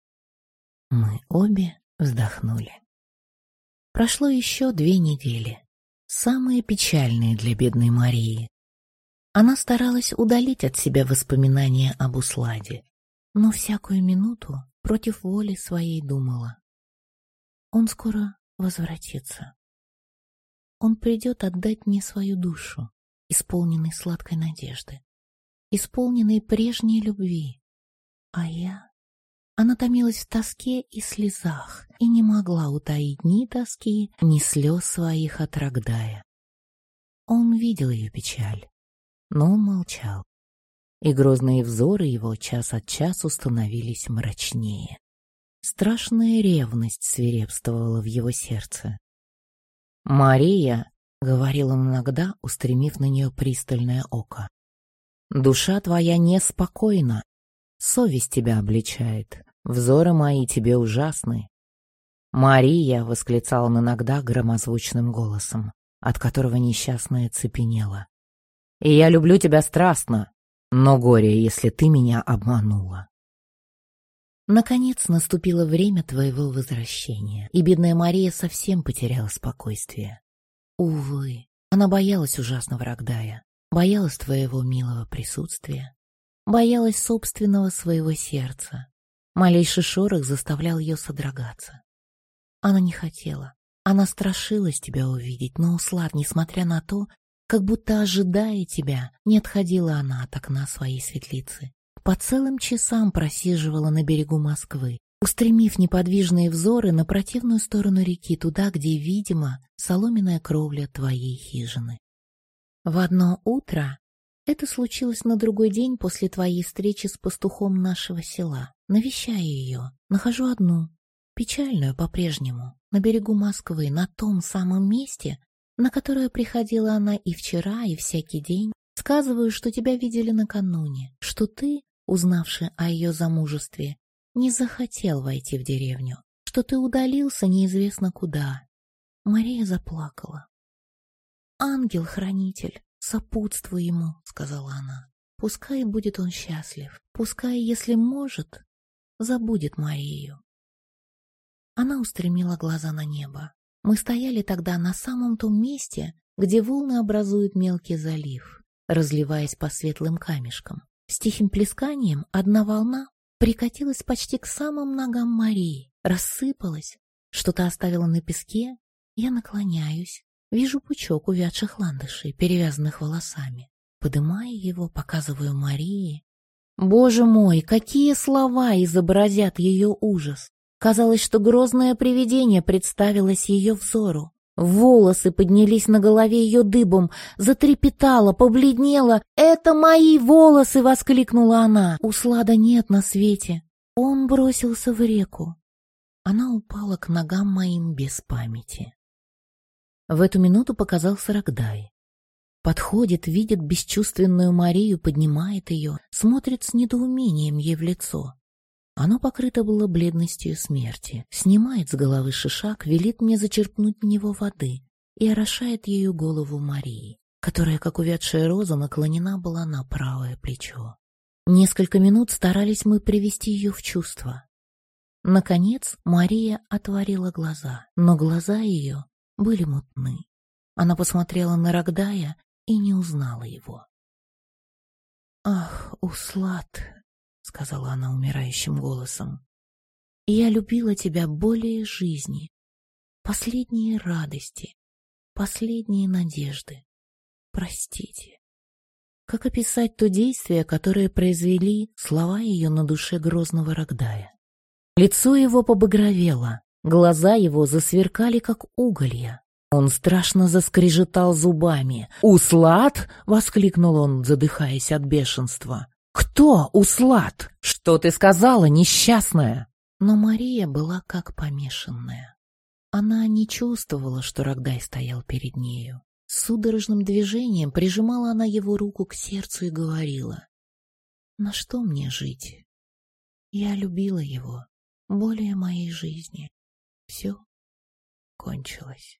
Мы обе вздохнули. Прошло еще две недели, самые печальные для бедной Марии. Она старалась удалить от себя воспоминания об Усладе, но всякую минуту против воли своей думала: он скоро возвратится. Он придет отдать мне свою душу, исполненной сладкой надежды, исполненной прежней любви. А я... Она томилась в тоске и слезах и не могла утаить ни тоски, ни слез своих от Рогдая. Он видел ее печаль, но он молчал, и грозные взоры его час от часу становились мрачнее. Страшная ревность свирепствовала в его сердце. «Мария», — говорил он иногда, устремив на нее пристальное око, — «душа твоя неспокойна, совесть тебя обличает, взоры мои тебе ужасны». «Мария», — восклицал он иногда громозвучным голосом, от которого несчастная цепенела, — «и я люблю тебя страстно, но горе, если ты меня обманула». Наконец наступило время твоего возвращения, и бедная Мария совсем потеряла спокойствие. Увы, она боялась ужасного Рогдая, боялась твоего милого присутствия, боялась собственного своего сердца. Малейший шорох заставлял ее содрогаться. Она не хотела. Она страшилась тебя увидеть, но Услад, несмотря на то, как будто ожидая тебя, не отходила она от окна своей светлицы. По целым часам просиживала на берегу Москвы, устремив неподвижные взоры на противную сторону реки, туда, где, видимо, соломенная кровля твоей хижины. В одно утро, это случилось на другой день после твоей встречи с пастухом нашего села, навещаю ее, нахожу одну, печальную по-прежнему, на берегу Москвы, на том самом месте, на которое приходила она и вчера, и всякий день. Сказываю, что тебя видели накануне, что ты, узнавши о ее замужестве, не захотел войти в деревню, что ты удалился неизвестно куда. Мария заплакала. «Ангел-хранитель, сопутствуй ему», — сказала она. «Пускай будет он счастлив, пускай, если может, забудет Марию». Она устремила глаза на небо. Мы стояли тогда на самом том месте, где волны образуют мелкий залив, разливаясь по светлым камешкам. С тихим плесканием одна волна прикатилась почти к самым ногам Марии, рассыпалась, что-то оставила на песке. Я наклоняюсь, вижу пучок увядших ландышей, перевязанных волосами. Подымая его, показываю Марии. Боже мой, какие слова изобразят ее ужас! Казалось, что грозное привидение представилось ее взору. Волосы поднялись на голове ее дыбом, затрепетала, побледнела. «Это мои волосы!» — воскликнула она. Услада нет на свете. Он бросился в реку. Она упала к ногам моим без памяти. В эту минуту показался Рогдай. Подходит, видит бесчувственную Марию, поднимает ее, смотрит с недоумением ей в лицо. Оно покрыто было бледностью смерти. Снимает с головы шишак, велит мне зачерпнуть в него воды и орошает ею голову Марии, которая, как увядшая роза, наклонена была на правое плечо. Несколько минут старались мы привести ее в чувство. Наконец Мария отворила глаза, но глаза ее были мутны. Она посмотрела на Рогдая и не узнала его. «Ах, Услад!» — сказала она умирающим голосом. «Я любила тебя более жизни, последние радости, последние надежды. Простите». Как описать то действие, которое произвели слова ее на душе грозного Рогдая? Лицо его побагровело, глаза его засверкали, как уголья. Он страшно заскрежетал зубами. «Услад!» — воскликнул он, задыхаясь от бешенства. «Кто Услад? Что ты сказала, несчастная?» Но Мария была как помешанная. Она не чувствовала, что Рогдай стоял перед нею. С судорожным движением прижимала она его руку к сердцу и говорила: «На что мне жить? Я любила его более моей жизни. Все кончилось».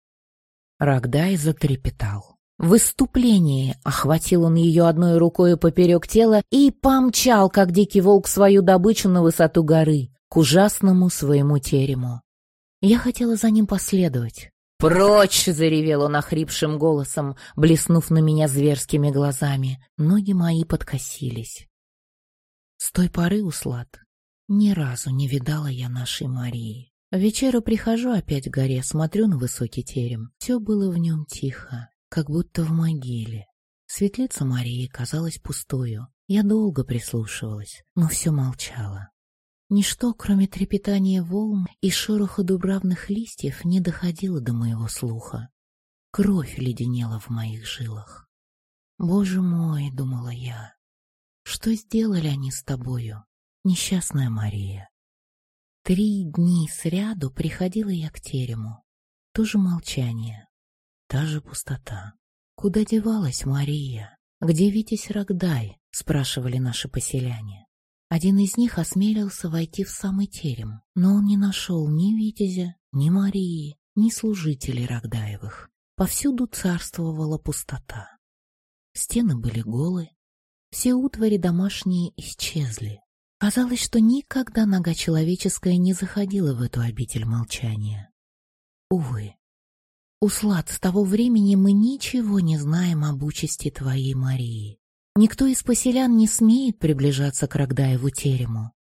Рогдай затрепетал. В выступлении охватил он ее одной рукой поперек тела и помчал, как дикий волк, свою добычу на высоту горы, к ужасному своему терему. Я хотела за ним последовать. «Прочь!» — заревел он охрипшим голосом, блеснув на меня зверскими глазами. Ноги мои подкосились. С той поры, Услад, ни разу не видала я нашей Марии. В вечеру прихожу опять к горе, смотрю на высокий терем. Все было в нем тихо, как будто в могиле. Светлица Марии казалась пустою. Я долго прислушивалась, но все молчало. Ничто, кроме трепетания волн и шороха дубравных листьев, не доходило до моего слуха. Кровь леденела в моих жилах. «Боже мой!» — думала я. «Что сделали они с тобою, несчастная Мария?» Три дни сряду приходила я к терему. То же молчание, та же пустота. «Куда девалась Мария? Где Витязь Рогдай?» — спрашивали наши поселяне. Один из них осмелился войти в самый терем, но он не нашел ни Витязя, ни Марии, ни служителей Рогдаевых. Повсюду царствовала пустота. Стены были голы, все утвари домашние исчезли. Казалось, что никогда нога человеческая не заходила в эту обитель молчания. Увы, Услад, с того времени мы ничего не знаем об участи твоей Марии. Никто из поселян не смеет приближаться к Рогдаеву терему.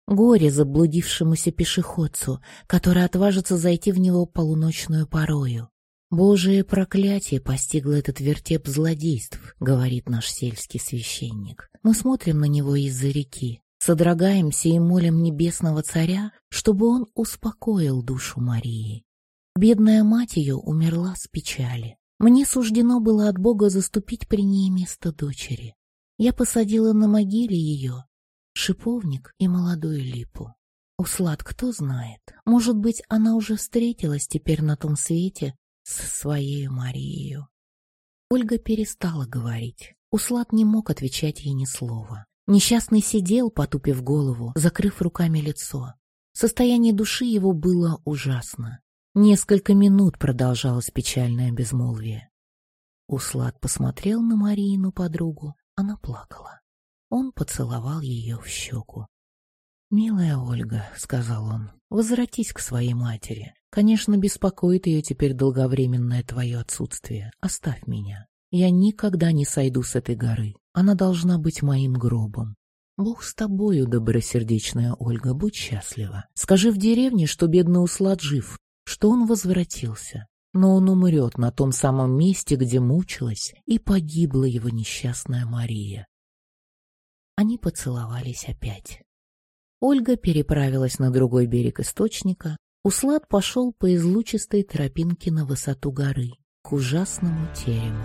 Горе заблудившемуся пешеходцу, который отважится зайти в него полуночную порою. «Божие проклятие постигло этот вертеп злодейств», — говорит наш сельский священник. Мы смотрим на него из-за реки, содрогаемся и молим небесного царя, чтобы он успокоил душу Марии. Бедная мать ее умерла с печали. Мне суждено было от Бога заступить при ней место дочери. Я посадила на могиле ее шиповник и молодую липу. Услад, кто знает, может быть, она уже встретилась теперь на том свете со своей Марией. Ольга перестала говорить. Услад не мог отвечать ей ни слова. Несчастный сидел, потупив голову, закрыв руками лицо. Состояние души его было ужасно. Несколько минут продолжалось печальное безмолвие. Услад посмотрел на Марину подругу, она плакала. Он поцеловал ее в щеку. «Милая Ольга», — сказал он, — «возвратись к своей матери. Конечно, беспокоит ее теперь долговременное твое отсутствие. Оставь меня. Я никогда не сойду с этой горы. Она должна быть моим гробом. Бог с тобою, добросердечная Ольга, будь счастлива. Скажи в деревне, что бедный Услад жив, что он возвратился. Но он умрет на том самом месте, где мучилась и погибла его несчастная Мария». Они поцеловались опять. Ольга переправилась на другой берег источника. Услад пошел по излучистой тропинке на высоту горы, к ужасному терему.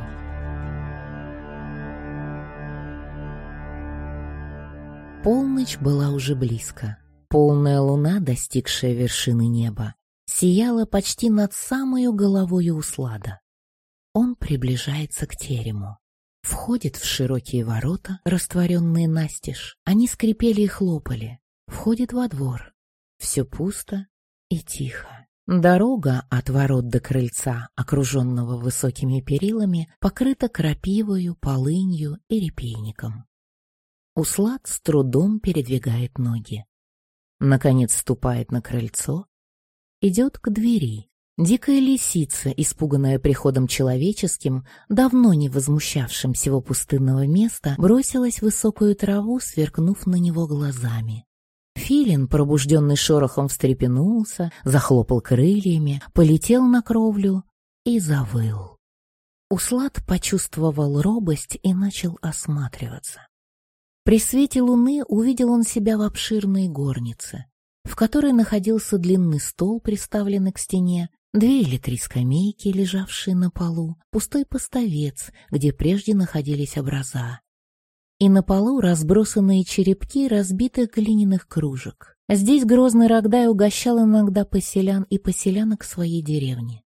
Полночь была уже близко. Полная луна, достигшая вершины неба, сияла почти над самою головою Услада. Он приближается к терему. Входит в широкие ворота, растворенные настежь. Они скрипели и хлопали. Входит во двор. Все пусто и тихо. Дорога от ворот до крыльца, окруженного высокими перилами, покрыта крапивою, полынью и репейником. Услад с трудом передвигает ноги. Наконец ступает на крыльцо, идет к двери. Дикая лисица, испуганная приходом человеческим, давно не возмущавшим всего пустынного места, бросилась в высокую траву, сверкнув на него глазами. Филин, пробужденный шорохом, встрепенулся, захлопал крыльями, полетел на кровлю и завыл. Услад почувствовал робость и начал осматриваться. При свете луны увидел он себя в обширной горнице, в которой находился длинный стол, приставленный к стене, две или три скамейки, лежавшие на полу, пустой поставец, где прежде находились образа. И на полу разбросанные черепки разбитых глиняных кружек. Здесь грозный Рогдай угощал иногда поселян и поселянок своей деревни.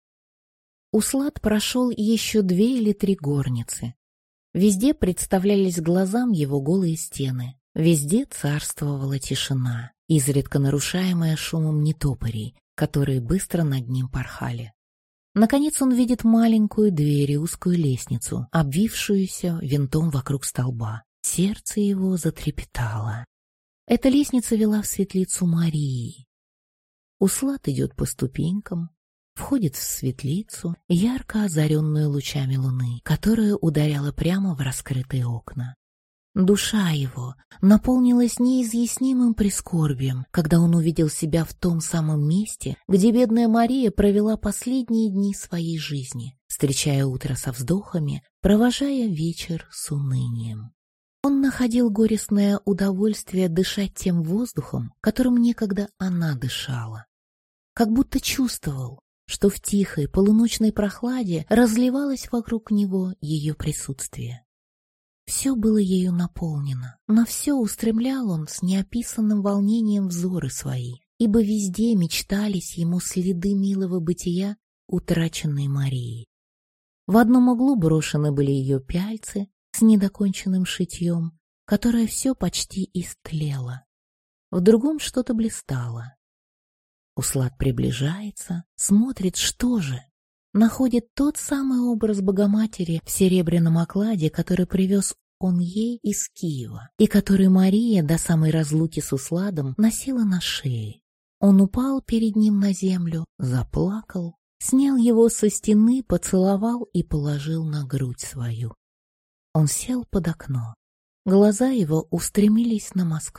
Услад прошел еще две или три горницы. Везде представлялись глазам его голые стены. Везде царствовала тишина, изредка нарушаемая шумом нетопырей, которые быстро над ним порхали. Наконец он видит маленькую дверь и узкую лестницу, обвившуюся винтом вокруг столба. Сердце его затрепетало. Эта лестница вела в светлицу Марии. Услад идет по ступенькам, входит в светлицу, ярко озаренную лучами луны, которая ударяла прямо в раскрытые окна. Душа его наполнилась неизъяснимым прискорбием, когда он увидел себя в том самом месте, где бедная Мария провела последние дни своей жизни, встречая утро со вздохами, провожая вечер с унынием. Он находил горестное удовольствие дышать тем воздухом, которым некогда она дышала. Как будто чувствовал, что в тихой полуночной прохладе разливалось вокруг него ее присутствие. Все было ею наполнено, на все устремлял он с неописанным волнением взоры свои, ибо везде мечтались ему следы милого бытия утраченной Марии. В одном углу брошены были ее пяльцы с недоконченным шитьем, которое все почти истлело. В другом что-то блистало. Услад приближается, смотрит, что же. Находит тот самый образ Богоматери в серебряном окладе, который привез он ей из Киева, и который Мария до самой разлуки с Усладом носила на шее. Он упал перед ним на землю, заплакал, снял его со стены, поцеловал и положил на грудь свою. Он сел под окно. Глаза его устремились на Москву.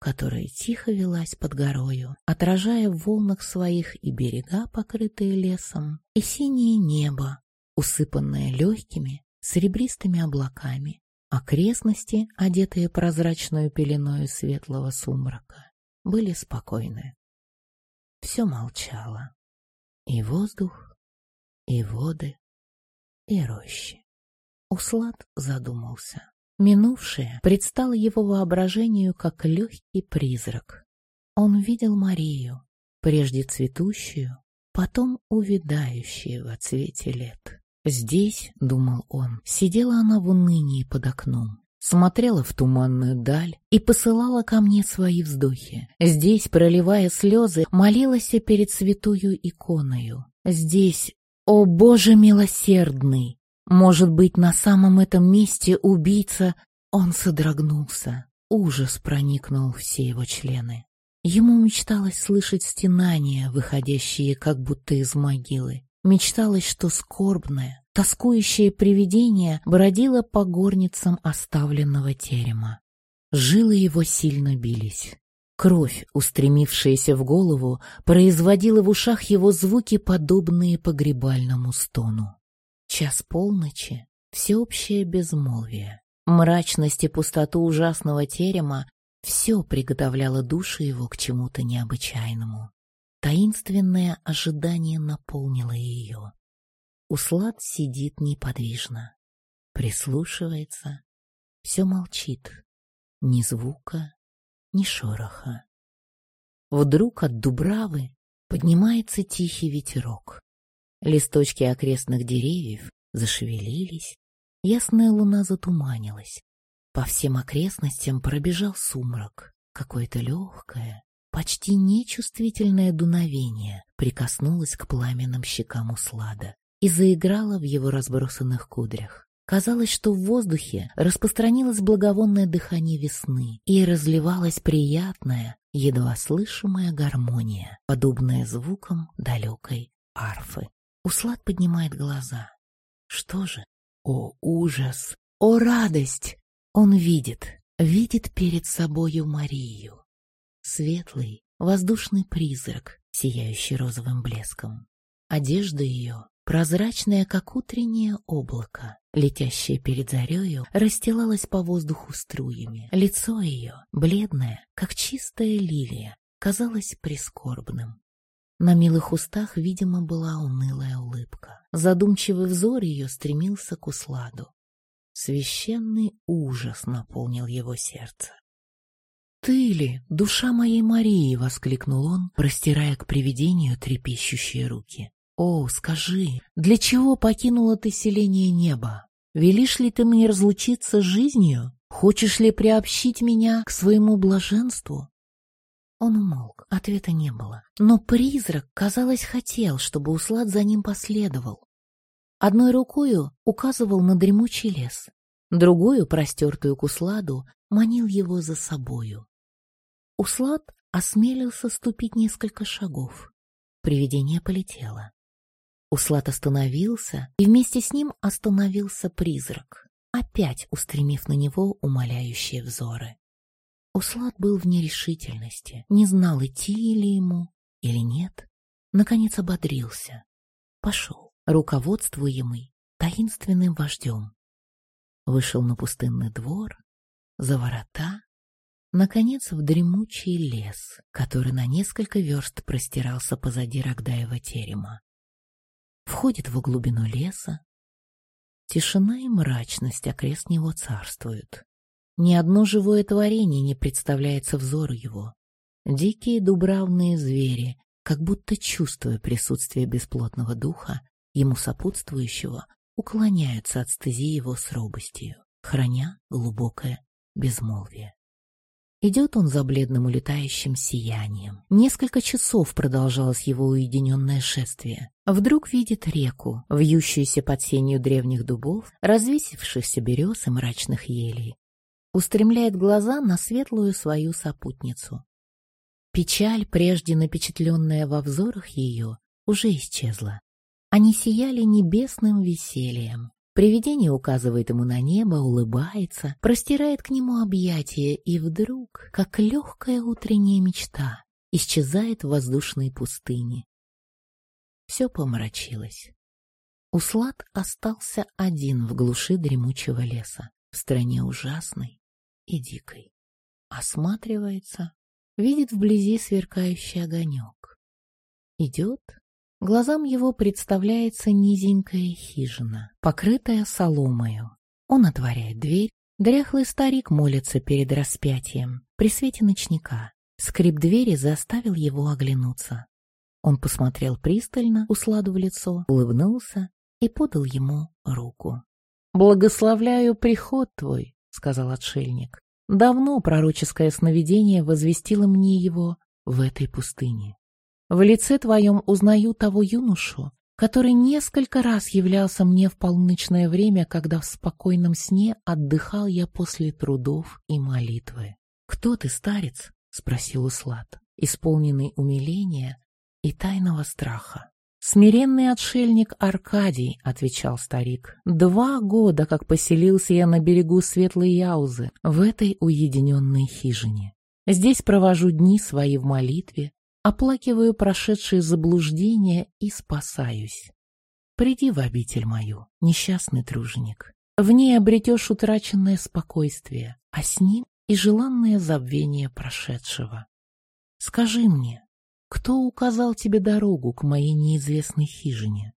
которая тихо велась под горою, отражая в волнах своих и берега, покрытые лесом, и синее небо, усыпанное легкими серебристыми облаками, окрестности, одетые прозрачную пеленою светлого сумрака, были спокойны. Все молчало. И воздух, и воды, и рощи. Услад задумался. Минувшее предстало его воображению как легкий призрак. Он видел Марию, прежде цветущую, потом увядающую во цвете лет. Здесь, думал он, сидела она в унынии под окном, смотрела в туманную даль и посылала ко мне свои вздохи. Здесь, проливая слезы, молилась перед святую иконою. Здесь, о Боже милосердный! Может быть, на самом этом месте убийца... Он содрогнулся. Ужас проникнул в все его члены. Ему мечталось слышать стенания, выходящие как будто из могилы. Мечталось, что скорбное, тоскующее привидение бродило по горницам оставленного терема. Жилы его сильно бились. Кровь, устремившаяся в голову, производила в ушах его звуки, подобные погребальному стону. Час полночи, всеобщее безмолвие, мрачность и пустоту ужасного терема — все приготовляло душу его к чему-то необычайному. Таинственное ожидание наполнило ее. Услад сидит неподвижно, прислушивается, все молчит, ни звука, ни шороха. Вдруг от дубравы поднимается тихий ветерок. Листочки окрестных деревьев зашевелились, ясная луна затуманилась. По всем окрестностям пробежал сумрак, какое-то легкое, почти нечувствительное дуновение прикоснулось к пламенным щекам Услада и заиграло в его разбросанных кудрях. Казалось, что в воздухе распространилось благовонное дыхание весны и разливалась приятная, едва слышимая гармония, подобная звукам далекой арфы. Услад поднимает глаза. Что же? О, ужас! О, радость! Он видит, видит перед собою Марию. Светлый, воздушный призрак, сияющий розовым блеском. Одежда ее, прозрачная, как утреннее облако, летящее перед зарею, расстилалась по воздуху струями. Лицо ее, бледное, как чистая лилия, казалось прискорбным. На милых устах, видимо, была унылая улыбка. Задумчивый взор ее стремился к Усладу. Священный ужас наполнил его сердце. «Ты ли, душа моей Марии?» — воскликнул он, простирая к привидению трепещущие руки. «О, скажи, для чего покинула ты селение неба? Велишь ли ты мне разлучиться с жизнью? Хочешь ли приобщить меня к своему блаженству?» Он умолк, ответа не было. Но призрак, казалось, хотел, чтобы Услад за ним последовал. Одной рукою указывал на дремучий лес, другую, простертую к Усладу, манил его за собою. Услад осмелился ступить несколько шагов. Привидение полетело. Услад остановился, и вместе с ним остановился призрак, опять устремив на него умоляющие взоры. Услад был в нерешительности, не знал, идти ли ему или нет. Наконец ободрился. Пошел, руководствуемый таинственным вождем. Вышел на пустынный двор, за ворота, наконец в дремучий лес, который на несколько верст простирался позади Рогдаева терема. Входит во глубину леса. Тишина и мрачность окрест него царствуют. Ни одно живое творение не представляется взору его. Дикие дубравные звери, как будто чувствуя присутствие бесплотного духа, ему сопутствующего, уклоняются от стези его с робостью, храня глубокое безмолвие. Идет он за бледным улетающим сиянием. Несколько часов продолжалось его уединенное шествие. Вдруг видит реку, вьющуюся под сенью древних дубов, развесившихся берез и мрачных елей. Устремляет глаза на светлую свою сопутницу. Печаль, прежде напечатленная во взорах ее, уже исчезла. Они сияли небесным весельем. Привидение указывает ему на небо, улыбается, простирает к нему объятия, и вдруг, как легкая утренняя мечта, исчезает в воздушной пустыне. Все помрачилось. Услад остался один в глуши дремучего леса, в стране ужасной и дикой. Осматривается, видит вблизи сверкающий огонек. Идет. Глазам его представляется низенькая хижина, покрытая соломою. Он отворяет дверь. Дряхлый старик молится перед распятием при свете ночника. Скрип двери заставил его оглянуться. Он посмотрел пристально Усладу в лицо, улыбнулся и подал ему руку. «Благословляю приход твой», — сказал отшельник. «Давно пророческое сновидение возвестило мне его в этой пустыне. В лице твоем узнаю того юношу, который несколько раз являлся мне в полночное время, когда в спокойном сне отдыхал я после трудов и молитвы». «Кто ты, старец?» — спросил Услад, исполненный умиления и тайного страха. «Смиренный отшельник Аркадий», — отвечал старик. «Два года, как поселился я на берегу Светлой Яузы, в этой уединенной хижине. Здесь провожу дни свои в молитве, оплакиваю прошедшие заблуждения и спасаюсь. Приди в обитель мою, несчастный труженик. В ней обретешь утраченное спокойствие, а с ним и желанное забвение прошедшего. Скажи мне, кто указал тебе дорогу к моей неизвестной хижине?»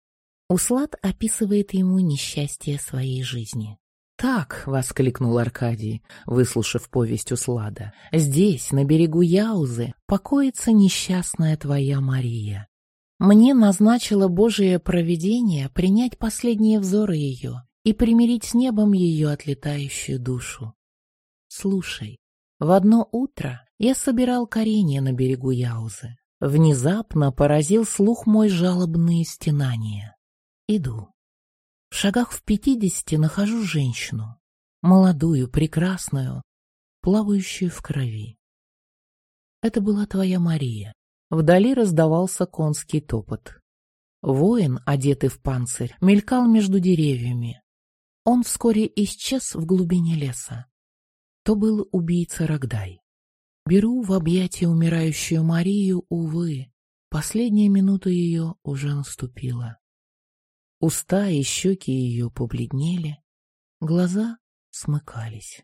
Услад описывает ему несчастье своей жизни. «Так», — воскликнул Аркадий, выслушав повесть Услада, — «здесь, на берегу Яузы, покоится несчастная твоя Мария. Мне назначило Божие провидение принять последние взоры ее и примирить с небом ее отлетающую душу. Слушай, в одно утро я собирал коренья на берегу Яузы. Внезапно поразил слух мой жалобные стенания. Иду. В шагах в пятидесяти нахожу женщину, молодую, прекрасную, плавающую в крови. Это была твоя Мария. Вдали раздавался конский топот. Воин, одетый в панцирь, мелькал между деревьями. Он вскоре исчез в глубине леса. То был убийца Рогдай. Беру в объятия умирающую Марию, увы, последняя минута ее уже наступила. Уста и щеки ее побледнели, глаза смыкались.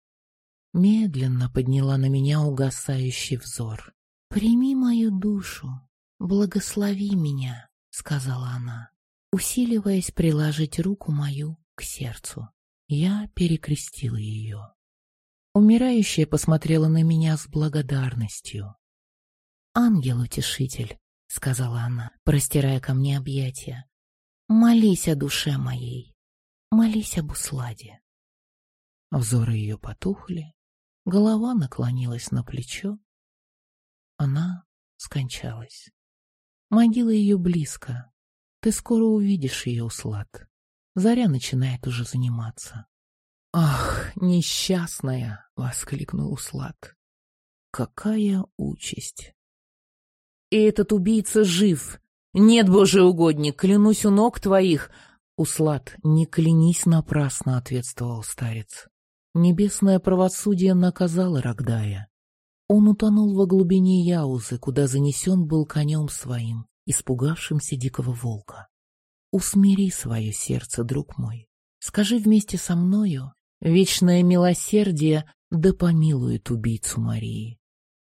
Медленно подняла на меня угасающий взор. «Прими мою душу, благослови меня», — сказала она, усиливаясь приложить руку мою к сердцу. Я перекрестил ее. Умирающая посмотрела на меня с благодарностью. «Ангел-утешитель», — сказала она, простирая ко мне объятия, — «молись о душе моей, молись об Усладе». Взоры ее потухли, голова наклонилась на плечо. Она скончалась. Могила ее близко. Ты скоро увидишь ее, Услад. Заря начинает уже заниматься. «Ах, несчастная!» — воскликнул Услад. «Какая участь!» «И этот убийца жив! Нет, божеугодник, клянусь у ног твоих!» «Услад, не клянись напрасно!» — ответствовал старец. Небесное правосудие наказало Рогдая. Он утонул во глубине Яузы, куда занесен был конем своим, испугавшимся дикого волка. Усмири свое сердце, друг мой. Скажи вместе со мною: вечное милосердие да помилует убийцу Марии.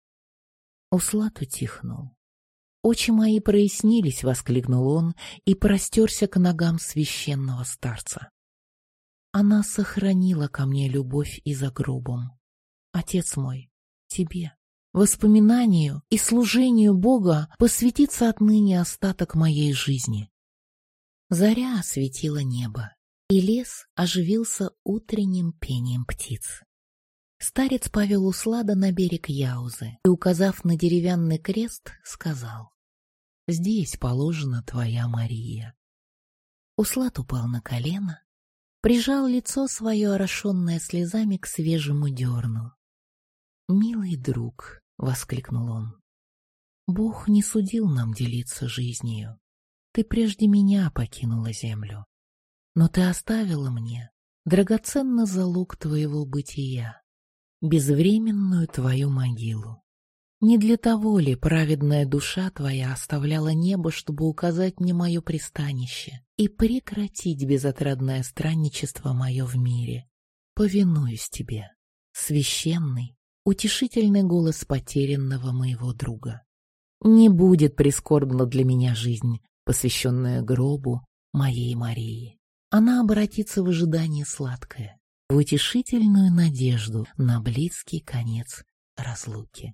Услад утихнул. «Очи мои прояснились», — воскликнул он и простерся к ногам священного старца. «Она сохранила ко мне любовь и за гробом. Отец мой, тебе, воспоминанию и служению Бога посвятится отныне остаток моей жизни». Заря осветила небо, и лес оживился утренним пением птиц. Старец повел Услада на берег Яузы и, указав на деревянный крест, сказал: «Здесь положена твоя Мария». Услад упал на колено, прижал лицо свое, орошенное слезами, к свежему дерну. «Милый друг», — воскликнул он, — «Бог не судил нам делиться жизнью. Ты прежде меня покинула землю. но ты оставила мне драгоценный залог твоего бытия, безвременную твою могилу. Не для того ли праведная душа твоя оставляла небо, чтобы указать мне мое пристанище и прекратить безотрадное странничество мое в мире? Повинуюсь тебе, священный, утешительный голос потерянного моего друга. Не будет прискорбна для меня жизнь, посвященная гробу моей Марии. Она обратится в ожидание сладкое, в утешительную надежду на близкий конец разлуки.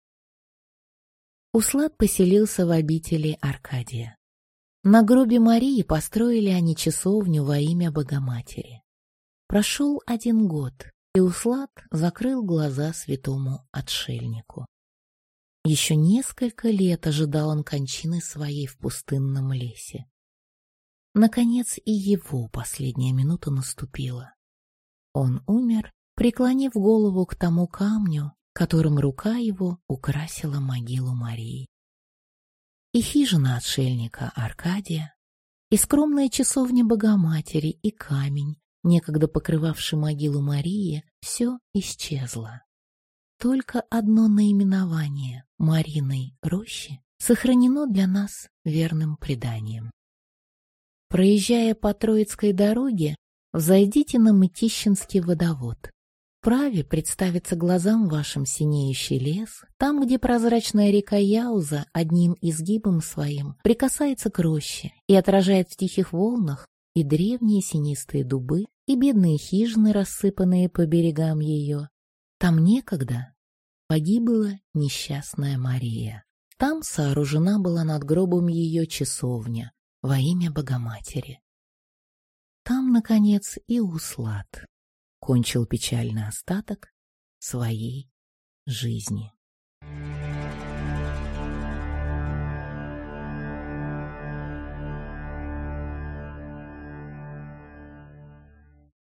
Услад поселился в обители Аркадия. На гробе Марии построили они часовню во имя Богоматери. Прошел один год, и Услад закрыл глаза святому отшельнику. Еще несколько лет ожидал он кончины своей в пустынном лесе. Наконец и его последняя минута наступила. Он умер, преклонив голову к тому камню, которым рука его украсила могилу Марии. И хижина отшельника Аркадия, и скромная часовня Богоматери, и камень, некогда покрывавший могилу Марии, все исчезло. Только одно наименование Мариной рощи сохранено для нас верным преданием. Проезжая по Троицкой дороге, взойдите на Мытищинский водовод. Вправе представится глазам вашим синеющий лес, там, где прозрачная река Яуза одним изгибом своим прикасается к роще и отражает в тихих волнах и древние синистые дубы, и бедные хижины, рассыпанные по берегам ее. Там некогда погибла несчастная Мария. Там сооружена была над гробом ее часовня во имя Богоматери. Там, наконец, и Услад кончил печальный остаток своей жизни.